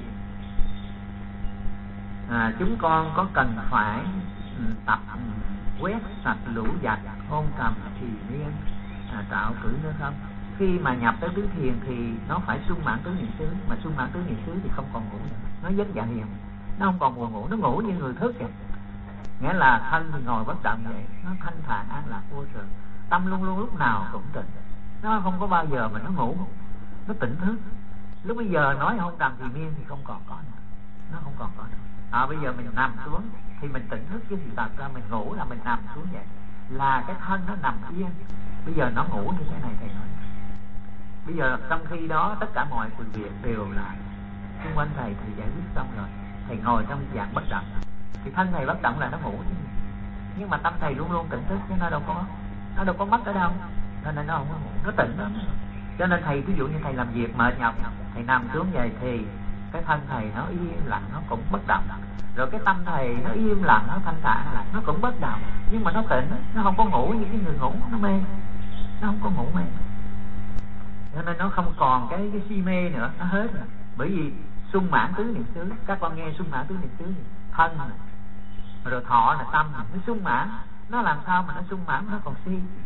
chúng con có cần phải tập quét sạch lũ giặc, hôn trầm thì miên, tạo cử nữa không? Khi mà nhập tới tứ thiền thì nó phải sung mãn tứ niệm xứ, mà sung mãn tứ niệm xứ thì không còn ngủ nữa. Nó giấc dạ hiền, nó không còn buồn ngủ, nó ngủ như người thức vậy. Nghĩa là thân thì ngồi bất động vậy, nó thanh thản an lạc vô sự, tâm luôn luôn lúc nào cũng tỉnh, nó không có bao giờ mà nó ngủ, nó tỉnh thức. Lúc bây giờ nói hôn trầm thì miên thì không còn có nữa, nó không còn có nữa. Bây giờ mình nằm xuống thì mình tỉnh thức, chứ thì thật ra mình ngủ là mình nằm xuống vậy, là cái thân nó nằm yên. Bây giờ nó ngủ như thế này thầy nói. Bây giờ trong khi đó tất cả mọi sự việc đều là xung quanh thầy thì giải quyết xong rồi, thầy ngồi trong dạng bất động, thì thân thầy bất động là nó ngủ chứ. Nhưng mà tâm thầy luôn luôn tỉnh thức, chứ nó đâu có mất ở đâu, nên nó không có ngủ, nó tỉnh đó. Cho nên thầy ví dụ như thầy làm việc mệt nhọc, thầy nằm xuống vậy thì cái thân thầy nó im lặng, nó cũng bất động. Rồi cái tâm thầy nó im lặng, nó thanh thản lại, nó cũng bất động, nhưng mà nó tỉnh, nó không có ngủ như cái người ngủ, nó mê, nó không có ngủ mê. Cho nên nó không còn cái si mê nữa, nó hết rồi. Bởi vì sung mãn tứ niệm xứ, các con nghe sung mãn tứ niệm xứ thì thân này, rồi thọ là tâm này, nó sung mãn. Nó làm sao mà nó sung mãn, nó còn si.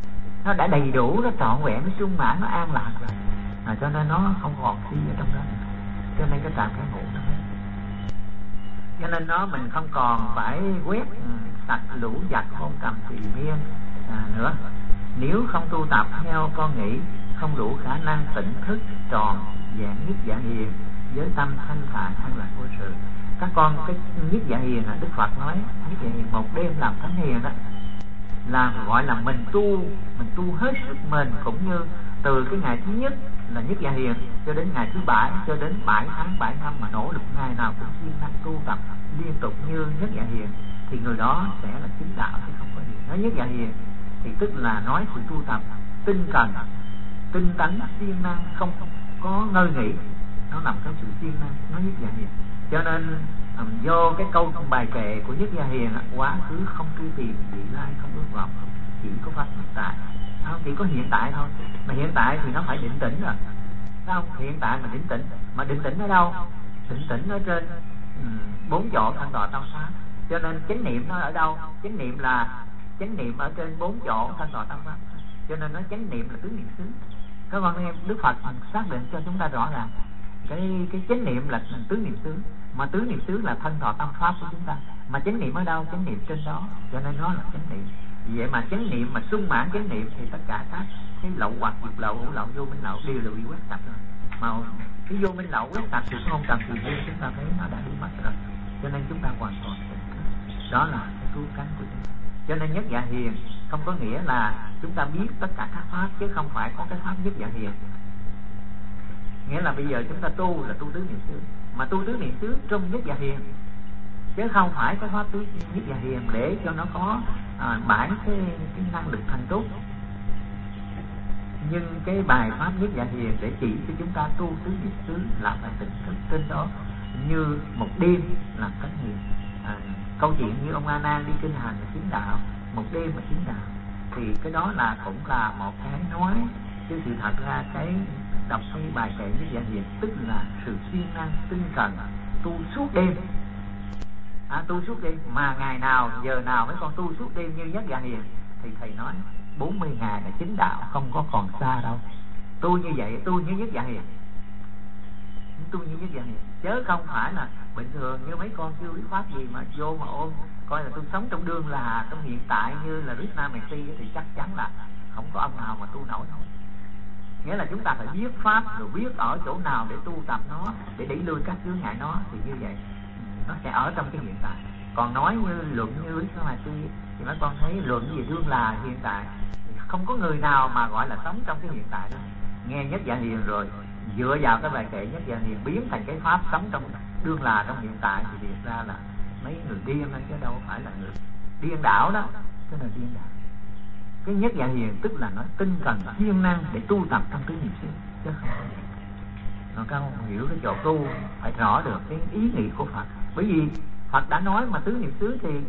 nó đã đầy đủ, nó trọn vẹn, nó sung mãn, nó an lạc rồi, cho nên nó không còn gì ở trong đó. Cho nên cái trạng thái ngủ nó, cho nên mình không còn phải quét sạch lũ giặc hôn cầm tùy miên nữa. Nếu không tu tập theo con nghĩ, không đủ khả năng tỉnh thức tròn vẹn nhất dạ hiền với tâm thanh thản an lạc vô sự. Các con, cái nhất dạ hiền là Đức Phật nói nhất dạ hiền một đêm làm thánh hiền đó, là gọi là mình tu hết sức mình, cũng như từ cái ngày thứ nhất là nhất dạ hiền cho đến ngày thứ 7, cho đến 7 tháng 7 năm mà nỗ lực ngày nào cũng siêng năng tu tập liên tục như nhất dạ hiền, thì người đó sẽ là chứng đạo chứ không có gì. Nói nhất dạ hiền thì tức là nói sự tu tập tinh cần, tinh tấn, siêng năng, không có ngơi nghỉ, nó nằm trong sự siêng năng, nói nhất dạ hiền. Cho nên do cái câu bài kệ của nhất dạ hiền, quá khứ không truy tìm, vị lai không ước vọng, chỉ có pháp hiện tại. Không, chỉ có hiện tại thôi, mà hiện tại thì nó phải định tĩnh rồi, không? Hiện tại mà định tĩnh ở đâu? Định tĩnh ở trên 4 chỗ thân đò tâm pháp. Cho nên chánh niệm nó ở đâu? Chánh niệm ở trên 4 chỗ thân đò tâm pháp. Cho nên nó chánh niệm là tứ niệm xứ. Các con em, Đức Phật xác định cho chúng ta rõ ràng cái chánh niệm là tứ niệm xứ, mà tứ niệm xứ là thân thọ tâm pháp của chúng ta. Mà chánh niệm ở đâu? Chánh niệm trên đó, cho nên nó là chánh niệm. Vì vậy mà chánh niệm mà sung mãn chánh niệm thì tất cả các cái lậu hoặc, dục lậu, hữu lậu, vô minh lậu đều là bị quét sạch rồi. Mà cái vô minh lậu quét sạch thì không cần sự duyên, chúng ta thấy nó đã đi mất rồi. Cho nên chúng ta hoàn toàn đó là cái cứu cánh của chúng ta. Cho nên nhất dạ hiền không có nghĩa là chúng ta biết tất cả các pháp, chứ không phải có cái pháp nhất dạ hiền. Nghĩa là bây giờ chúng ta tu là tu tứ niệm xứ, mà tu tứ niệm xứ trong nhất dạ hiền, chứ không phải cái pháp tứ nhất dạ hiền để cho nó có bãi cái năng lực thành tốt. Nhưng cái bài pháp nhất dạ hiền để chỉ cho chúng ta tu tứ niệm xứ là phải tỉnh thức trên đó, như một đêm làm thánh hiền. Câu chuyện như ông A Nan đi kinh hành chứng đạo, một đêm mà chứng đạo, thì cái đó là cũng là một cái nói, chứ sự thật ra cái đọc cái bài kệ nhất dạ hiền tức là sự siêng năng tinh cần tu suốt đêm. Tu suốt đêm, mà ngày nào giờ nào mấy con tu suốt đêm như nhất dạ hiền thì thầy nói 40 ngày là chứng đạo, không có còn xa đâu. Tu như vậy, tu như nhất dạ hiền, tu như nhất dạ hiền, chứ không phải là bình thường như mấy con chưa biết pháp gì mà vô mà ôm coi là tôi sống trong đương là trong hiện tại như là Krishna Messi, thì chắc chắn là không có ông nào mà tu nổi thôi. Nghĩa là chúng ta phải biết pháp, rồi biết ở chỗ nào để tu tập nó, để đẩy lui các chướng ngại nó, thì như vậy nó sẽ ở trong cái hiện tại. Còn nói như luận như Krishna Messi thì mấy con thấy luận về đương là hiện tại, không có người nào mà gọi là sống trong cái hiện tại đó. Nghe nhất dạ hiền rồi dựa vào cái bài kệ nhất dạ hiền biến thành cái pháp sống trong đương là trong hiện tại, thì thực ra là mấy người điên chứ đâu phải là người điên đảo đó, cái là điên đảo. Cái nhất dạ hiền tức là nó tinh cần siêng năng để tu tập trong tứ niệm xứ, chứ không nó không hiểu cái chỗ tu phải rõ được cái ý nghĩa của Phật. Bởi vì Phật đã nói mà tứ niệm xứ thì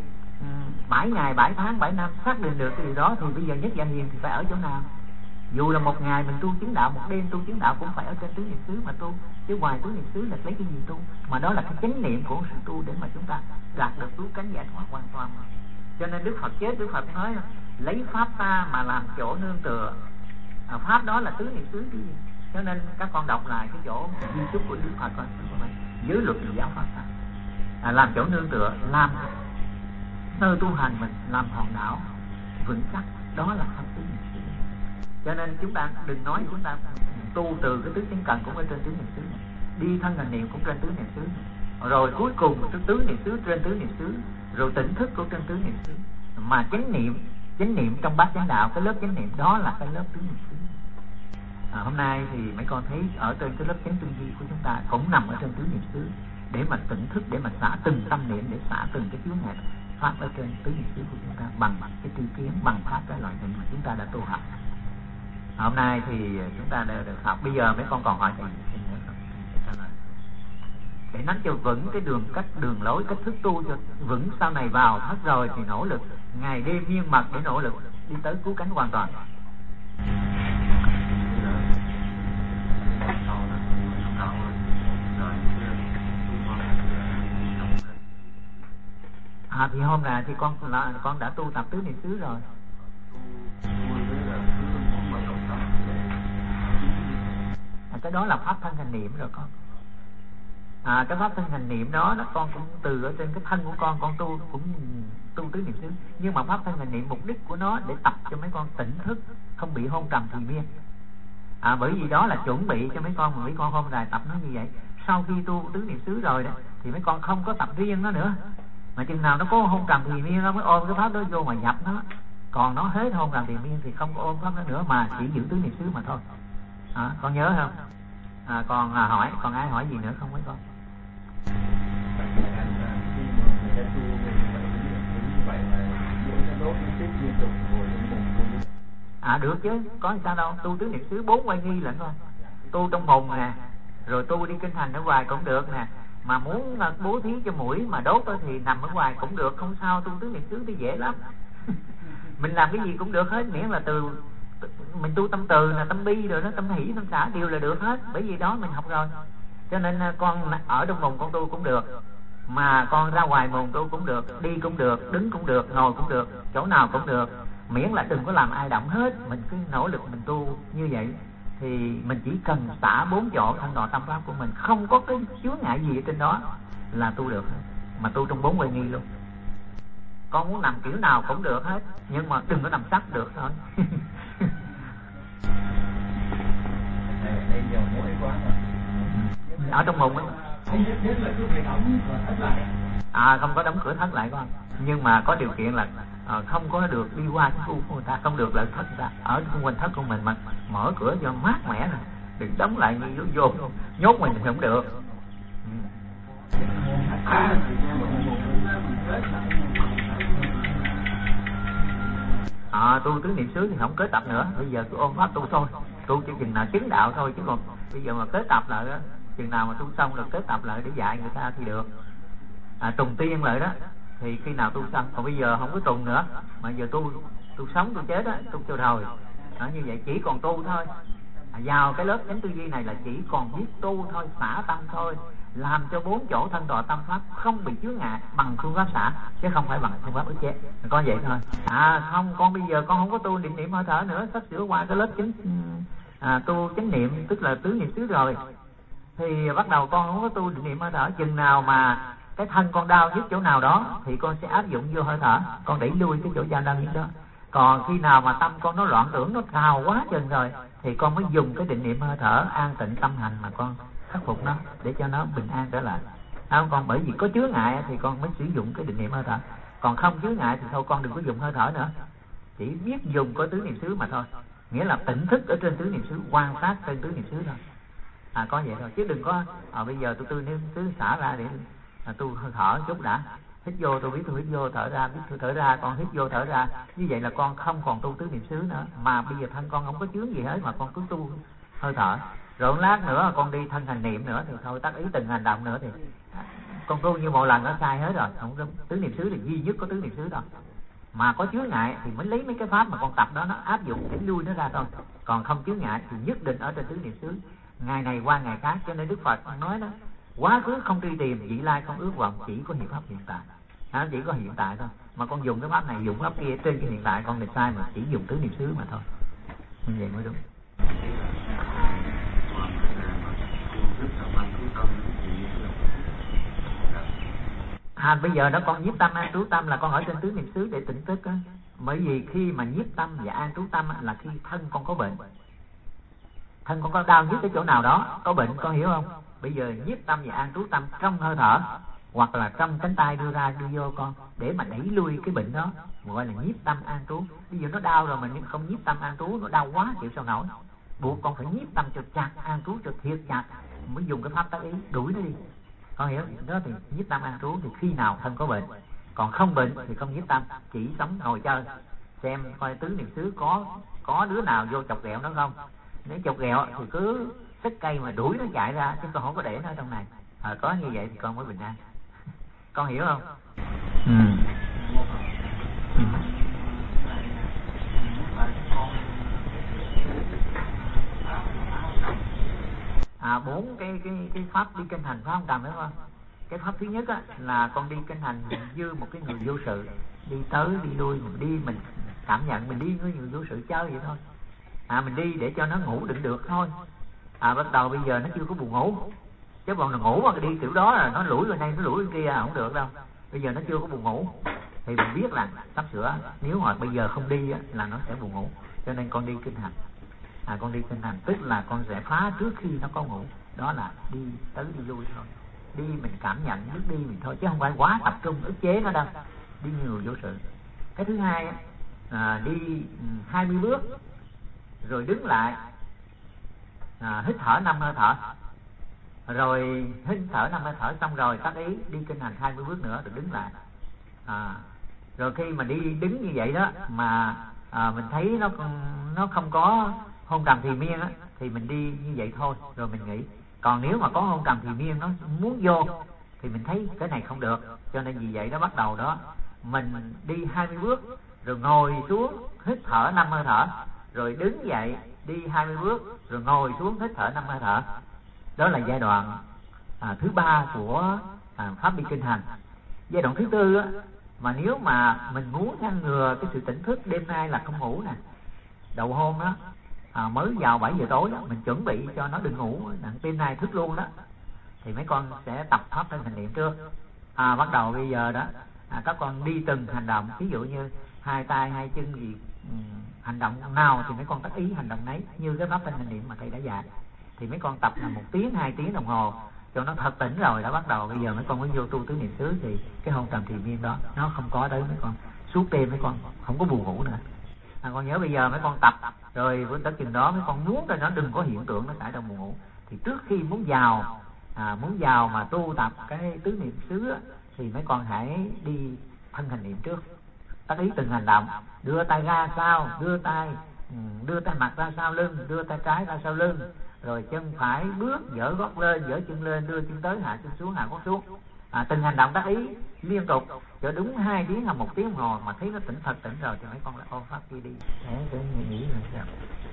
7 ngày 7 tháng 7 năm xác định được cái điều đó, thì bây giờ nhất dạ hiền thì phải ở chỗ nào? Dù là một ngày mình tu chứng đạo, một đêm tu chứng đạo cũng phải ở trên tứ niệm xứ mà tu, chứ ngoài tứ niệm xứ là lấy cái gì tu? Mà đó là cái chánh niệm của sự tu để mà chúng ta đạt được cứu cánh giải thoát hoàn toàn mà. Cho nên Đức Phật chết, Đức Phật nói lấy pháp ta mà làm chỗ nương tựa, pháp đó là tứ niệm xứ cái gì? Cho nên các con đọc lại cái chỗ di chúc của Đức Phật coi, dưới luật giáo pháp ta, làm chỗ nương tựa, làm nơi tu hành mình, làm hòn đảo vững chắc, đó là pháp tứ niệm xứ. Cho nên chúng ta đừng nói chúng ta tu từ cái tứ chánh cần cũng ở trên tứ niệm xứ, đi thân hành niệm cũng trên tứ niệm xứ, rồi cuối cùng tứ niệm xứ trên tứ niệm xứ, rồi tỉnh thức của trên tứ niệm xứ. Mà chánh niệm trong bát chánh đạo, cái lớp chánh niệm đó là cái lớp tứ niệm xứ. Hôm nay thì mấy con thấy ở trên cái lớp chánh tư duy của chúng ta cũng nằm ở trên tứ niệm xứ, để mà tỉnh thức, để mà xả từng tâm niệm, để xả từng cái chướng ngại pháp ở trên tứ niệm xứ của chúng ta bằng cái tri kiến, bằng pháp cái loại hình mà chúng ta đã tu học. Hôm nay thì chúng ta đã được học. Bây giờ mấy con còn hỏi gì để nắm cho vững cái đường lối cách thức tu cho vững, sau này vào thất rồi thì nỗ lực ngày đêm miên mật để nỗ lực đi tới cứu cánh hoàn toàn. Thì hôm nay thì con đã tu tập tứ niệm xứ rồi. cái đó là pháp thân hành niệm rồi con. Cái pháp thân hành niệm đó con cũng từ ở trên cái thân của con tu cũng tu tứ niệm xứ. Nhưng mà pháp thân hành niệm mục đích của nó để tập cho mấy con tỉnh thức, không bị hôn trầm trì miên. Bởi vì đó là chuẩn bị cho mấy con, mà mấy con hôm nay tập nó như vậy. Sau khi tu tứ niệm xứ rồi đó thì mấy con không có tập riêng nó nữa, mà chừng nào nó có hôn trầm trì miên nó mới ôm cái pháp đó vô mà nhập nó. Còn nó hết hôn trầm trì miên thì không có ôm pháp đó nữa, mà chỉ giữ tứ niệm xứ mà thôi. Con nhớ không? Còn hỏi, còn ai hỏi gì nữa không mấy con? Được chứ, có sao đâu. Tu tứ niệm xứ 4 quay nghi lận thôi. Tu trong mùng nè, rồi tu đi kinh hành ở ngoài cũng được nè. Mà muốn bố thí cho mũi mà đốt thì nằm ở ngoài cũng được, không sao. Tu tứ niệm xứ thì dễ lắm. Mình làm cái gì cũng được hết, miễn là từ mình tu tâm từ là tâm bi rồi đó, tâm hỷ tâm xả đều là được hết. Bởi vì đó mình học rồi. Cho nên con ở trong mùng con tu cũng được, mà con ra ngoài mùng tu cũng được, đi cũng được, đứng cũng được, ngồi cũng được, chỗ nào cũng được, miễn là đừng có làm ai động hết. Mình cứ nỗ lực mình tu như vậy thì mình chỉ cần xả 4 chỗ thân đọ tâm pháp của mình, không có cái chướng ngại gì ở trên đó là tu được hết. Mà tu trong 4 quay nghi luôn. Con muốn nằm kiểu nào cũng được hết, nhưng mà đừng có nằm sắp được thôi. Đây giờ mỗi quá rồi. Ở trong mùng ấy Nhất là cứ phải đóng cửa thất lại. Không có đóng cửa thất lại con. Nhưng mà có điều kiện là không có được đi qua cái khu của người ta, không được lại thất người ta. Ở xung quanh thất của mình mà mở cửa cho mát mẻ này, đừng đóng lại như vô nhốt mình thì không được. Tu tứ niệm xứ thì không kết tập nữa. Bây giờ cứ ôm pháp tu thôi, tu cho chừng nào chứng đạo thôi. Chứ còn bây giờ mà kết tập lại đó, chừng nào mà tu xong rồi kết tập lại để dạy người ta thì được. Trùng tiên lại đó thì khi nào tu xong. Còn bây giờ không có trùng nữa, mà giờ tu sống tu chết á, tu cho rồi. Như vậy chỉ còn tu thôi. Vào cái lớp chánh tư duy này là chỉ còn biết tu thôi, xả tâm thôi, làm cho 4 chỗ thân đọ tâm pháp không bị chướng ngại bằng phương pháp xả, chứ không phải bằng phương pháp ức chế. Con vậy thôi. Không, con bây giờ con không có tu định niệm hơi thở nữa, sắp sửa qua cái lớp tu chánh niệm, tức là tứ niệm xứ rồi, thì bắt đầu con không có tu định niệm hơi thở. Chừng nào mà cái thân con đau nhức chỗ nào đó thì con sẽ áp dụng vô hơi thở, con đẩy lui cái chỗ đau nhức đó. Còn khi nào mà tâm con nó loạn tưởng, nó cao quá chừng rồi thì con mới dùng cái định niệm hơi thở an tịnh tâm hành mà con khắc phục nó để cho nó bình an trở lại. Con bởi vì có chướng ngại thì con mới sử dụng cái định niệm hơi thở. Còn không chướng ngại thì thôi con đừng có dùng hơi thở nữa, chỉ biết dùng có tứ niệm xứ mà thôi. Nghĩa là tỉnh thức ở trên tứ niệm xứ, quan sát trên tứ niệm xứ thôi. Có vậy thôi, chứ đừng có bây giờ tôi tứ niệm xứ xả ra để tu hơi thở chút đã. Hít vô tôi biết tôi hít vô, thở ra biết tôi thở ra, con hít vô thở ra. Như vậy là con không còn tu tứ niệm xứ nữa, mà bây giờ thân con không có chướng gì hết mà con cứ tu hơi thở. Rồi lát nữa con đi thân hành niệm nữa thì thôi tác ý từng hành động nữa thì con tu như một lần nó sai hết rồi. Không có tứ niệm xứ thì duy nhất có tứ niệm xứ thôi. Mà có chướng ngại thì mới lấy mấy cái pháp mà con tập đó nó áp dụng để lui nó ra thôi. Còn không chướng ngại thì nhất định ở trên tứ niệm xứ, ngày này qua ngày khác. Cho nên Đức Phật nói đó, quá khứ không truy tìm, vị lai không ước vọng, chỉ có hiện pháp hiện tại. Chỉ có hiện tại thôi. Mà con dùng cái pháp này, dùng pháp kia trên cái hiện tại con định sai, mà chỉ dùng tứ niệm xứ mà thôi. Như vậy mới đúng. Bây giờ đó con nhiếp tâm an trú tâm là con ở trên tứ niệm xứ để tỉnh thức á. Bởi vì khi mà nhiếp tâm và an trú tâm là khi thân con có bệnh, thân con có đau nhức cái chỗ nào đó, có bệnh, con hiểu không? Bây giờ nhiếp tâm và an trú tâm trong hơi thở hoặc là trong cánh tay đưa ra đưa vô con để mà đẩy lui cái bệnh đó, gọi là nhiếp tâm an trú. Bây giờ nó đau rồi mình không nhiếp tâm an trú, nó đau quá chịu sao nổi, buộc con phải nhiếp tâm cho chặt, an trú cho thiệt chặt, mới dùng cái pháp tác ý đuổi nó đi. Con hiểu đó thì nhiếp tâm an trú thì khi nào thân có bệnh. Còn không bệnh thì không nhiếp tâm, chỉ sống ngồi chơi xem coi tứ niệm xứ có đứa nào vô chọc ghẹo nó không. Nếu chọc ghẹo thì cứ xích cây mà đuổi nó chạy ra, chứ con không có để nó ở trong này. Có như vậy thì con mới bình an. Con hiểu không? Bốn cái pháp đi kinh hành phải không Trầm, đúng không? Cái pháp thứ nhất á, là con đi kinh hành như một cái người vô sự, đi tới đi lui, mình cảm nhận mình đi với người vô sự chơi vậy thôi. Mình đi để cho nó ngủ đựng được thôi. Bắt đầu bây giờ nó chưa có buồn ngủ, chứ còn nó ngủ mà đi kiểu đó là nó lủi bên đây nó lủi bên kia không được đâu. Bây giờ nó chưa có buồn ngủ thì mình biết là sắp sửa nếu mà bây giờ không đi á, là nó sẽ buồn ngủ, cho nên con đi kinh hành. Con đi kinh hành tức là con sẽ phá trước khi nó có ngủ, đó là đi tới đi lui thôi, đi mình cảm nhận bước đi mình thôi, chứ không phải quá tập trung ức chế nó đâu, đi nhiều vô sự. Cái thứ hai á, đi 20 bước rồi đứng lại, hít thở 5 hơi thở, rồi hít thở 5 hơi thở xong rồi tác ý đi kinh hành 20 bước nữa rồi đứng lại. Rồi khi mà đi đứng như vậy đó mà mình thấy nó không có hôn trầm thì miên á, thì mình đi như vậy thôi rồi mình nghỉ. Còn nếu mà có hôn trầm thì miên nó muốn vô thì mình thấy cái này không được, cho nên vì vậy đó bắt đầu đó mình đi 20 bước rồi ngồi xuống hít thở 5 hơi thở, rồi đứng dậy đi 20 bước rồi ngồi xuống hít thở 5 hơi thở. Đó là giai đoạn thứ 3 của pháp đi kinh hành. Giai đoạn thứ 4 á, mà nếu mà mình muốn ngăn ngừa cái sự tỉnh thức đêm nay là không ngủ nè, đầu hôm đó mới vào 7 giờ tối đó, mình chuẩn bị cho nó đừng ngủ, đêm nay thức luôn đó, thì mấy con sẽ tập pháp thân hành niệm trước. Bắt đầu bây giờ đó các con đi từng hành động, ví dụ như hai tay hai chân gì hành động nào thì mấy con tác ý hành động nấy, như cái pháp thân hành niệm mà thầy đã dạy. Thì mấy con tập là 1 tiếng 2 tiếng đồng hồ cho nó thật tỉnh rồi đã bắt đầu bây giờ mấy con mới vô tu tứ niệm xứ, thì cái hôn trầm thiền miên đó nó không có tới mấy con, suốt đêm mấy con không có buồn ngủ nữa. Con nhớ bây giờ mấy con tập rồi với tới chừng đó mấy con muốn cho nó đừng có hiện tượng nó xảy ra buồn ngủ, thì trước khi muốn vào mà tu tập cái tứ niệm xứ á, thì mấy con hãy đi thân hành niệm trước, tác ý từng hành động, đưa tay ra sau, đưa tay mặt ra sau lưng, đưa tay trái ra sau lưng, rồi chân phải bước dở gót lên, dở chân lên, đưa chân tới, hạ chân xuống, hạ gót xuống. Từng hành động tác ý liên tục cho đúng 2 tiếng hoặc 1 tiếng đồng hồ, mà thấy nó tỉnh rồi thì mấy con lại ôn pháp kia đi. Để nghĩ là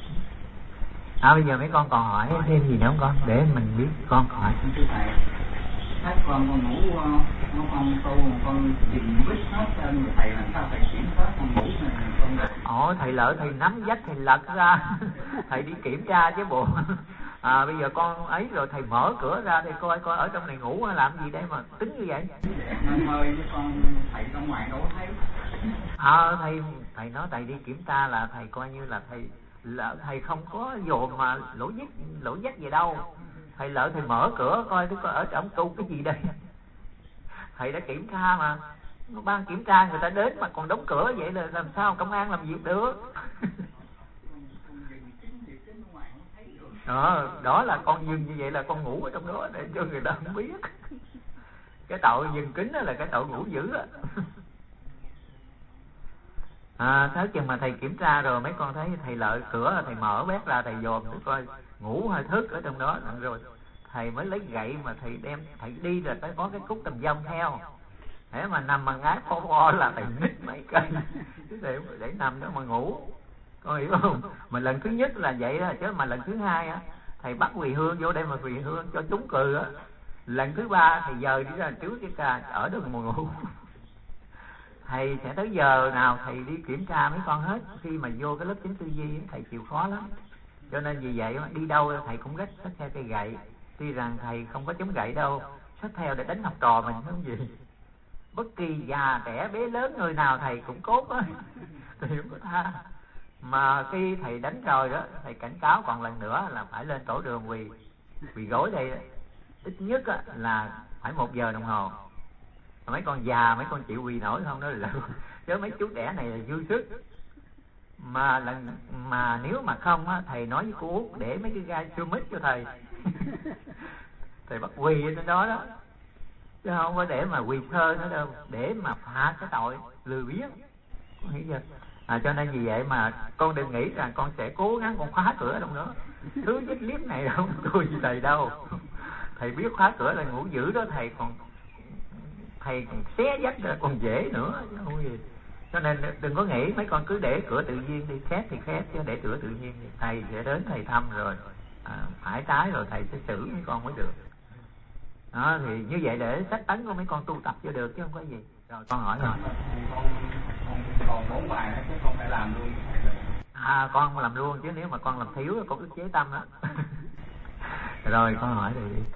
sao? Bây giờ mấy con còn hỏi thêm gì nữa không con? Để mình biết con hỏi. Thưa thầy, các con ngủ con tu con dừng bít hết trên người thầy làm sao thầy kiểm soát con ngủ này con được? Thầy lỡ thầy nắm dách thầy lật ra thầy đi kiểm tra chứ bộ. Bây giờ con ấy rồi thầy mở cửa ra thì coi ở trong này ngủ hay làm gì đây mà tính như vậy. Nên hơi với con thầy trong ngoài đâu có thấy. Thầy nói thầy đi kiểm tra là thầy coi như là thầy không có dồn mà lỗ dách gì đâu. Thầy lỡ thầy mở cửa coi ở trong tu cái gì đây. Thầy đã kiểm tra mà, ban kiểm tra người ta đến mà còn đóng cửa vậy là làm sao công an làm việc được. Đó là con dừng như vậy là con ngủ ở trong đó để cho người ta không biết. Cái tội dừng kính đó là cái tội ngủ dữ á. Thế chừng mà thầy kiểm tra rồi mấy con thấy thầy lợi cửa thầy mở bét ra thầy dòm để coi ngủ hay thức ở trong đó, rồi thầy mới lấy gậy mà thầy đi rồi phải có cái cúc tầm dông theo, để mà nằm mà ngái pho là thầy nít mấy cây để nằm đó mà ngủ, con hiểu không? Mà lần thứ nhất là vậy đó, chứ mà lần thứ hai á thầy bắt quỳ hương vô đây mà quỳ hương cho chúng cừ á, lần thứ 3 thầy giờ đi ra trước cái ca ở đó mà ngủ. Thầy sẽ tới giờ nào thầy đi kiểm tra mấy con hết. Khi mà vô cái lớp chính tư duy thầy chịu khó lắm, cho nên vì vậy đi đâu thầy cũng xách theo cây gậy. Tuy rằng thầy không có chống gậy đâu, xách theo để đánh học trò mình không gì. Bất kỳ già trẻ bé lớn người nào thầy cũng cốt á, thầy không có tha. Mà khi thầy đánh rồi đó, thầy cảnh cáo còn lần nữa là phải lên tổ đường quỳ gối đây, ít nhất là phải 1 giờ đồng hồ. Mấy con già mấy con chịu quỳ nổi không đó là chứ mấy chú trẻ này là dư sức. Mà nếu mà không á, thầy nói với cô Út để mấy cái gai xưa mít cho thầy. Thầy bắt quỳ ở trên đó đó, chứ không có để mà quỳ thơ nữa đâu, để mà phạt cái tội lười biếng, con hiểu chưa? Cho nên vì vậy mà con đừng nghĩ rằng con sẽ cố gắng con khóa cửa trong đó. Thứ vết liếp này đâu tôi gì thầy đâu. Thầy biết khóa cửa là ngủ dữ đó, thầy còn xé vách ra còn dễ nữa chứ không gì. Cho nên đừng có nghĩ mấy con cứ để cửa tự nhiên đi, khép thì khép chứ để cửa tự nhiên thì thầy sẽ đến thầy thăm rồi phải trái rồi thầy sẽ xử mấy con mới được. Đó thì như vậy để sách tấn của mấy con tu tập cho được chứ không có gì. Rồi con hỏi rồi. Con còn 4 bài đó chứ con phải làm luôn. Con làm luôn chứ nếu mà con làm thiếu có ức chế tâm đó. Rồi con hỏi rồi đi.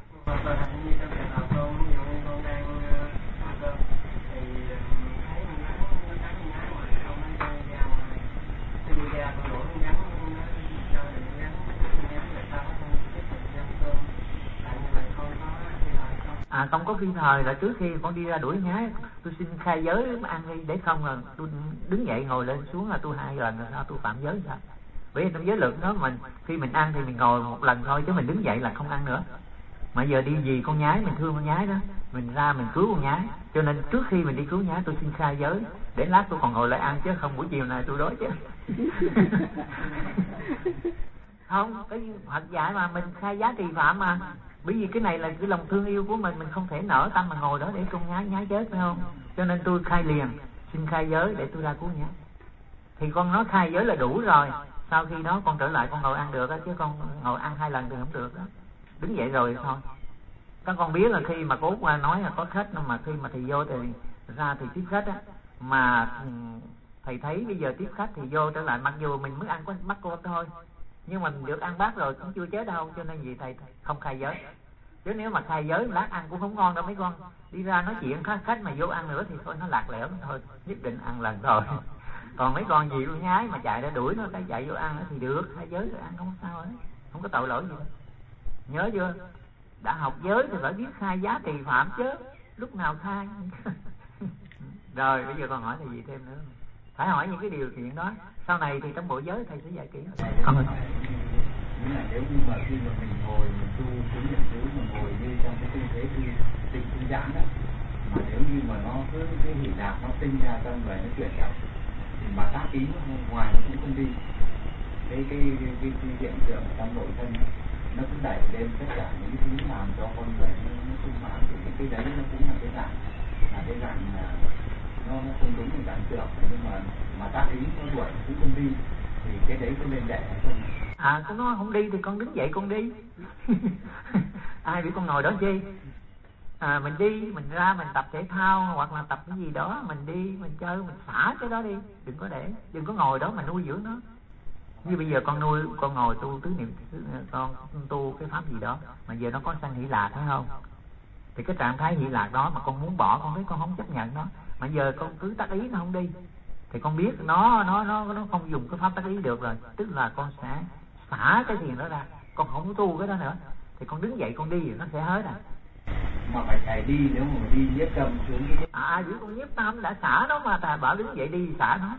Con có phi thời là trước khi con đi ra đuổi nhái, tôi xin khai giới ăn đi, để không là tôi đứng dậy ngồi lên xuống là tôi 2 lần, là sao tôi phạm giới sao? Bởi vì trong giới luật đó, mình khi mình ăn thì mình ngồi 1 lần thôi, chứ mình đứng dậy là không ăn nữa. Mà giờ đi vì con nhái, mình thương con nhái đó, mình ra mình cứu con nhái, cho nên trước khi mình đi cứu nhái tôi xin khai giới, để lát tôi còn ngồi lại ăn, chứ không buổi chiều này tôi đói chứ. Không, cái Phật dạy mà mình khai giá trì phạm mà. Bởi vì cái này là cái lòng thương yêu của mình không thể nở tâm mà ngồi đó để con nhái chết, phải không? Cho nên tôi khai liền, xin khai giới để tôi ra cứu nhái. Thì con nói khai giới là đủ rồi. Sau khi đó con trở lại con ngồi ăn được đó, chứ con ngồi ăn 2 lần thì không được đó. Đứng dậy rồi thôi. Các con biết là khi mà cố qua nói là có khách, mà khi mà thầy vô thì ra thì tiếp khách á, mà thầy thấy bây giờ tiếp khách thì vô trở lại, mặc dù mình mới ăn có bát cơm thôi, nhưng mà mình được ăn bát rồi cũng chưa chết đâu, cho nên vì thầy không khai giới. Chứ nếu mà khai giới lát ăn cũng không ngon đâu mấy con. Đi ra nói chuyện khách mà vô ăn nữa thì thôi nó lạc lẽo thôi, nhất định ăn lần rồi. Còn mấy con gì con nhái mà chạy ra đuổi nó cái chạy vô ăn thì được, khai giới rồi ăn không sao hết, không có tội lỗi gì đâu. Nhớ chưa? Đã học giới thì phải biết khai giá trì phạm chứ, lúc nào khai. Rồi bây giờ con hỏi là gì thêm nữa? Phải hỏi những cái điều kiện đó. Sau này thì trong bộ giới thầy sẽ dạy kỹ. Không ơi. Nếu như mà khi mà mình ngồi mình tu chứng nhận xứ, mình ngồi như trong cái tư thế tinh giãn đó, mà nếu như mà nó cứ cái hỷ lạc nó tinh ra trong người nó chuyển động, thì mà tác ý nó ngoài nó cũng không đi. Cái hiện tượng trong nội thân nó cứ đẩy lên tất cả những thứ làm cho con người nó không mãn, thì cái đấy nó cũng là cái dạng nó không đúng với dạng tượng, nhưng mà tác ý nó đuổi cũng không đi, thì cái đấy có nên dạy hay không? Con nói không đi thì con đứng dậy con đi. Ai biết con ngồi đó chi? Mình đi, mình ra mình tập thể thao hoặc là tập cái gì đó, mình đi mình chơi, mình xả cái đó đi, đừng có ngồi đó mà nuôi dưỡng nó. Như bây giờ con ngồi tu tứ niệm, con tu cái pháp gì đó mà giờ nó có sanh hỷ lạc, thấy không? Thì cái trạng thái hỷ lạc đó mà con muốn bỏ, con thấy con không chấp nhận nó, mà giờ con cứ tác ý nó không đi, thì con biết nó không dùng cái pháp tác ý được rồi, tức là con sẽ xả cái thiền đó ra, con không có tu cái đó nữa, thì con đứng dậy con đi rồi nó sẽ hết à. Mà phải đi, nếu mà đi nhiếp tâm xuống giữ con nhiếp tâm đã xả nó mà thầy bảo đứng dậy đi xả nó.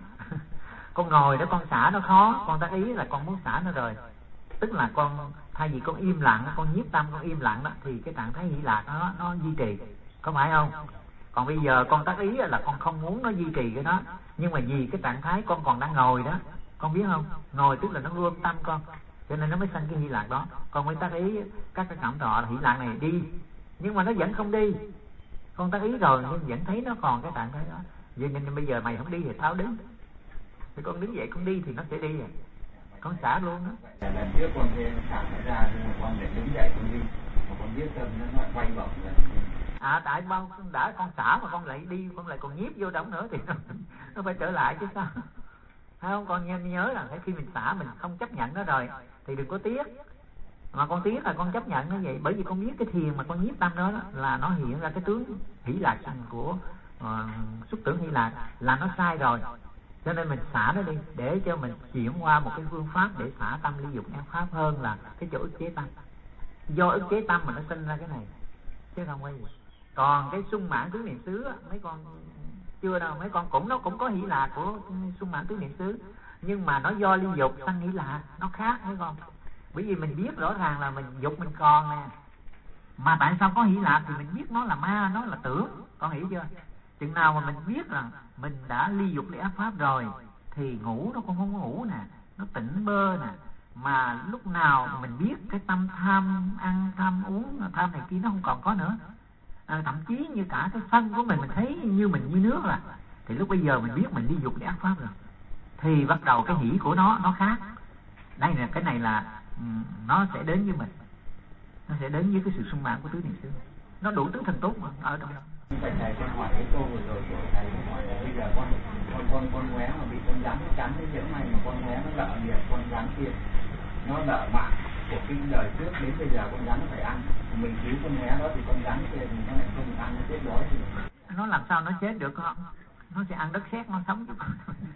Con ngồi đó con xả nó khó, con tác ý là con muốn xả nó rồi, tức là con thay vì con im lặng, con nhiếp tâm con im lặng đó, thì cái trạng thái hỷ lạc nó duy trì, có phải không? Còn bây giờ con tác ý là con không muốn nó duy trì cái đó, nhưng mà vì cái trạng thái con còn đang ngồi đó, con biết không? Ngồi tức là nó gom tâm con, cho nên nó mới sanh cái hỷ lạc đó. Con mới tác ý các cái cảm thọ hỷ lạc này đi, nhưng mà nó vẫn không đi. Con tác ý rồi nhưng vẫn thấy nó còn cái trạng thái đó. Vậy nên bây giờ mày không đi thì tao đứng. Thì con đứng dậy con đi thì nó sẽ đi rồi. Con xả luôn đó. Lần trước con xả nó ra, nhưng mà con để đứng dậy con đi, mà con biết tâm nó lại quay vòng rồi. Tại bao đã con xả mà con lại đi, con lại còn nhiếp vô đóng nữa thì nó phải trở lại chứ sao? Thấy không? Con nhớ là khi mình xả mình không chấp nhận nó rồi thì đừng có tiếc. Mà con tiếc là con chấp nhận nó vậy, bởi vì con biết cái thiền mà con nhiếp tâm đó là nó hiện ra cái tướng hỷ lạc của xuất tưởng hỷ lạc là nó sai rồi. Cho nên mình xả nó đi để cho mình chuyển qua một cái phương pháp để xả tâm ly dục ác pháp hơn là cái chỗ ức chế tâm. Do ức chế tâm mà nó sinh ra cái này chứ không có gì. Còn cái sung mãn tứ niệm xứ mấy con chưa đâu, mấy con nó cũng có hỷ lạc của sung mãn tứ niệm xứ, nhưng mà nó do ly dục sanh hỷ lạc, nó khác mấy con. Bởi vì mình biết rõ ràng là mình dục mình còn nè, mà tại sao có hỷ lạc thì mình biết nó là ma, nó là tưởng, con hiểu chưa? Chừng nào mà mình biết rằng mình đã ly dục ly ác pháp rồi thì ngủ nó cũng không có ngủ nè, nó tỉnh bơ nè, mà lúc nào mình biết cái tâm tham ăn tham uống tham này kia nó không còn có nữa. Thậm chí như cả cái phân của mình thấy như mình như nước là, thì lúc bây giờ mình biết mình ly dục ly ác pháp rồi thì bắt đầu cái hỷ của nó khác. Đây là cái này là nó sẽ đến với mình, nó sẽ đến với cái sự sung mãn của tứ niệm xứ, nó đủ tướng thần tốt mà ở trong đó. Thầy con hỏi cái câu vừa rồi của thầy hỏi là bây giờ con ngoé mà bị con rắn nó cắn cái chỗ này mà con ngoé nó lợ liệt con rắn kia, nó lợ mạng của cái đời trước đến bây giờ con rắn nó phải ăn, mình cứu con bé đó thì con rắn kia thì nó lại không ăn, nó chết đói thì nó làm sao nó chết được con? Nó sẽ ăn đất sét, nó sống chứ con.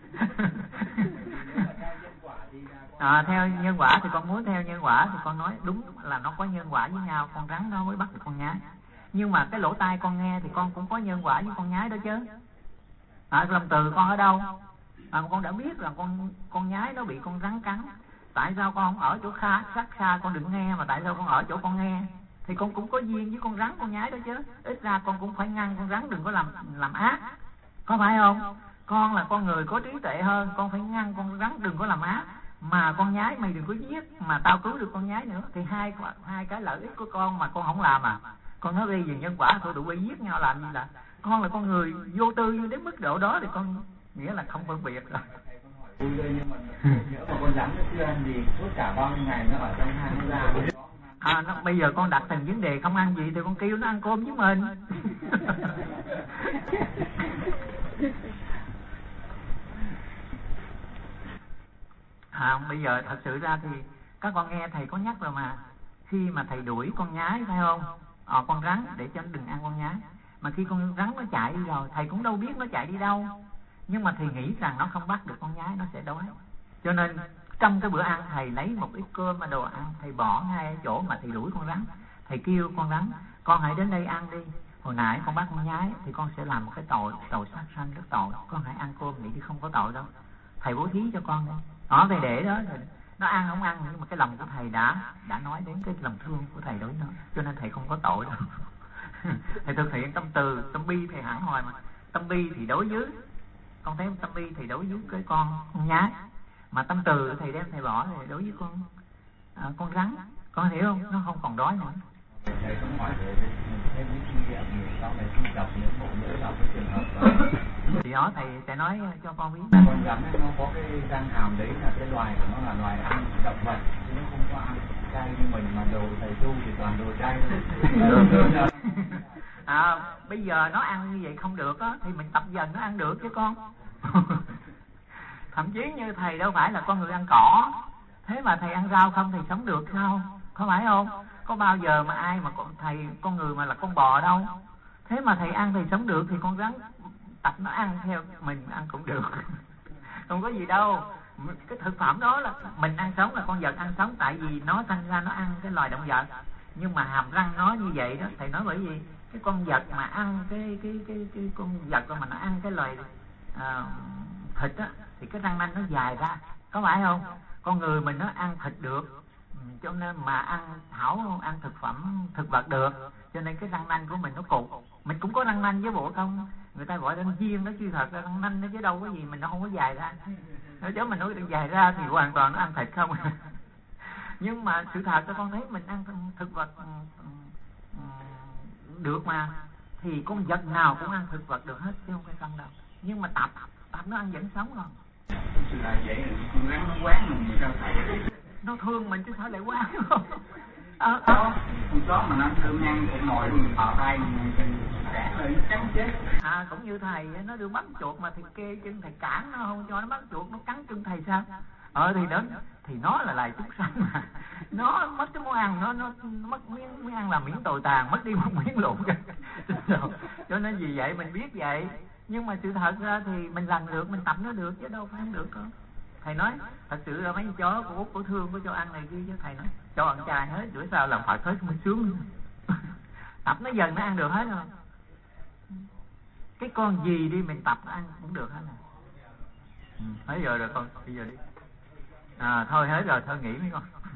Theo nhân quả thì con muốn theo nhân quả thì con nói đúng là nó có nhân quả với nhau, con rắn nó mới bắt được con nhái. Nhưng mà cái lỗ tai con nghe thì con cũng có nhân quả với con nhái đó chứ. Lòng từ con ở đâu? Con đã biết là con nhái nó bị con rắn cắn. Tại sao con không ở chỗ sát xa con đừng nghe, mà tại sao con ở chỗ con nghe? Thì con cũng có duyên với con rắn con nhái đó chứ. Ít ra con cũng phải ngăn con rắn đừng có làm ác, có phải không? Con là con người có trí tuệ hơn, con phải ngăn con rắn đừng có làm ác. Mà con nhái mày đừng có giết, mà tao cứu được con nhái nữa. Thì hai cái lợi ích của con mà con không làm con nói đi về nhân quả thôi, tụi bay giết nhau làm gì là con là con người vô tư đến mức độ đó thì con nghĩa là không phân biệt rồi. Nhưng mà nhớ mà con rắn nó chưa ăn gì suốt cả bao nhiêu ngày nó ở trong hang nó ra. Bây giờ con đặt thành vấn đề không ăn gì thì con kêu nó ăn cơm với mình. Bây giờ thật sự ra thì các con nghe thầy có nhắc rồi mà, khi mà thầy đuổi con nhái phải không, con rắn để cho nó đừng ăn con nhái, mà khi con rắn nó chạy đi rồi thầy cũng đâu biết nó chạy đi đâu, nhưng mà thầy nghĩ rằng nó không bắt được con nhái nó sẽ đói, cho nên trong cái bữa ăn thầy lấy một ít cơm và đồ ăn thầy bỏ ngay ở chỗ mà thầy đuổi con rắn. Thầy kêu con rắn con hãy đến đây ăn đi, hồi nãy con bắt con nhái thì con sẽ làm một cái tội sát sanh rất tội, con hãy ăn cơm đi chứ không có tội đâu, thầy bố thí cho con đấy. Thầy để đó, nó ăn không ăn nhưng mà cái lòng của thầy đã nói đến cái lòng thương của thầy đối với nó, cho nên thầy không có tội đâu. Thầy thực hiện tâm từ, tâm bi thầy hẳn hoài mà. Tâm bi thì đối với con thấy tâm bi thì đối với cái con nhái, mà tâm từ thầy đem thầy bỏ thì đối với con rắn, con hiểu không? Nó không còn đói nữa. Thầy cũng hỏi về thêm những kinh nghiệm gì sau này khi gặp những bộ nhớ gặp cái trường hợp đó. Thì đó thầy sẽ nói cho con biết. Con rắn nó có cái răng hàm đấy là cái loài của nó là loài ăn động vật, chứ nó không có ăn chay như mình, mà đồ thầy tu thì toàn đồ chay thôi. Bây giờ nó ăn như vậy không được á thì mình tập dần nó ăn được chứ con. Thậm chí như thầy đâu phải là con người ăn cỏ, thế mà thầy ăn rau không thì sống được sao, có phải không? Có bao giờ mà ai mà con người mà là con bò đâu, thế mà thầy ăn thì sống được, thì con rắn tập nó ăn theo mình ăn cũng được. Không có gì đâu, cái thực phẩm đó là mình ăn sống, là con vật ăn sống, tại vì nó sinh ra nó ăn cái loài động vật, nhưng mà hàm răng nó như vậy đó. Thầy nói bởi vì cái con vật mà ăn cái con vật mà nó ăn cái loài thịt á thì cái răng nanh nó dài ra, có phải không? Con người mình nó ăn thịt được, cho nên mà ăn thực vật được, cho nên cái răng nanh của mình nó cụt. Mình cũng có răng nanh với bộ không, người ta gọi răng diên đó, chứ thật ra răng nanh nó chứ đâu có gì, mình nó không có dài ra. Nếu mình nói dài ra thì hoàn toàn nó ăn thịt không. Nhưng mà sự thật là con thấy mình ăn thực vật được mà, thì con vật nào cũng ăn thực vật được hết chứ không phải răng đâu. Nhưng mà tập nó ăn vẫn sống rồi. Sự là vậy, con rắn nó quán mình sao thầy? Nó thương mình chứ sao lại quán không? Con chó mà nó thương nhăn cũng ngồi mình thò tay mình cản lên nó cắn chết. Cũng như thầy nó đưa bắt chuột mà thầy kê chân thầy cản nó không cho nó bắt chuột, nó cắn chân thầy sao? Thì nó là loài súc sanh mà, nó mất cái món ăn, nó mất miếng ăn là miếng tồi tàn, mất đi một miếng lụn. Cho nên vì vậy mình biết vậy, nhưng mà sự thật ra thì mình làm được, mình tập nó được chứ đâu phải không được con. Thầy nói thật sự là mấy con chó của Út, của Thương có cho ăn này kia chứ, thầy nói cho ăn chay hết, bữa sau làm Phật hết mới sướng. Tập nó dần nó ăn được hết rồi. Cái con gì đi mình tập nó ăn cũng được hết rồi. Hết giờ rồi con, bây giờ đi. Thôi hết rồi, thôi nghỉ mấy con.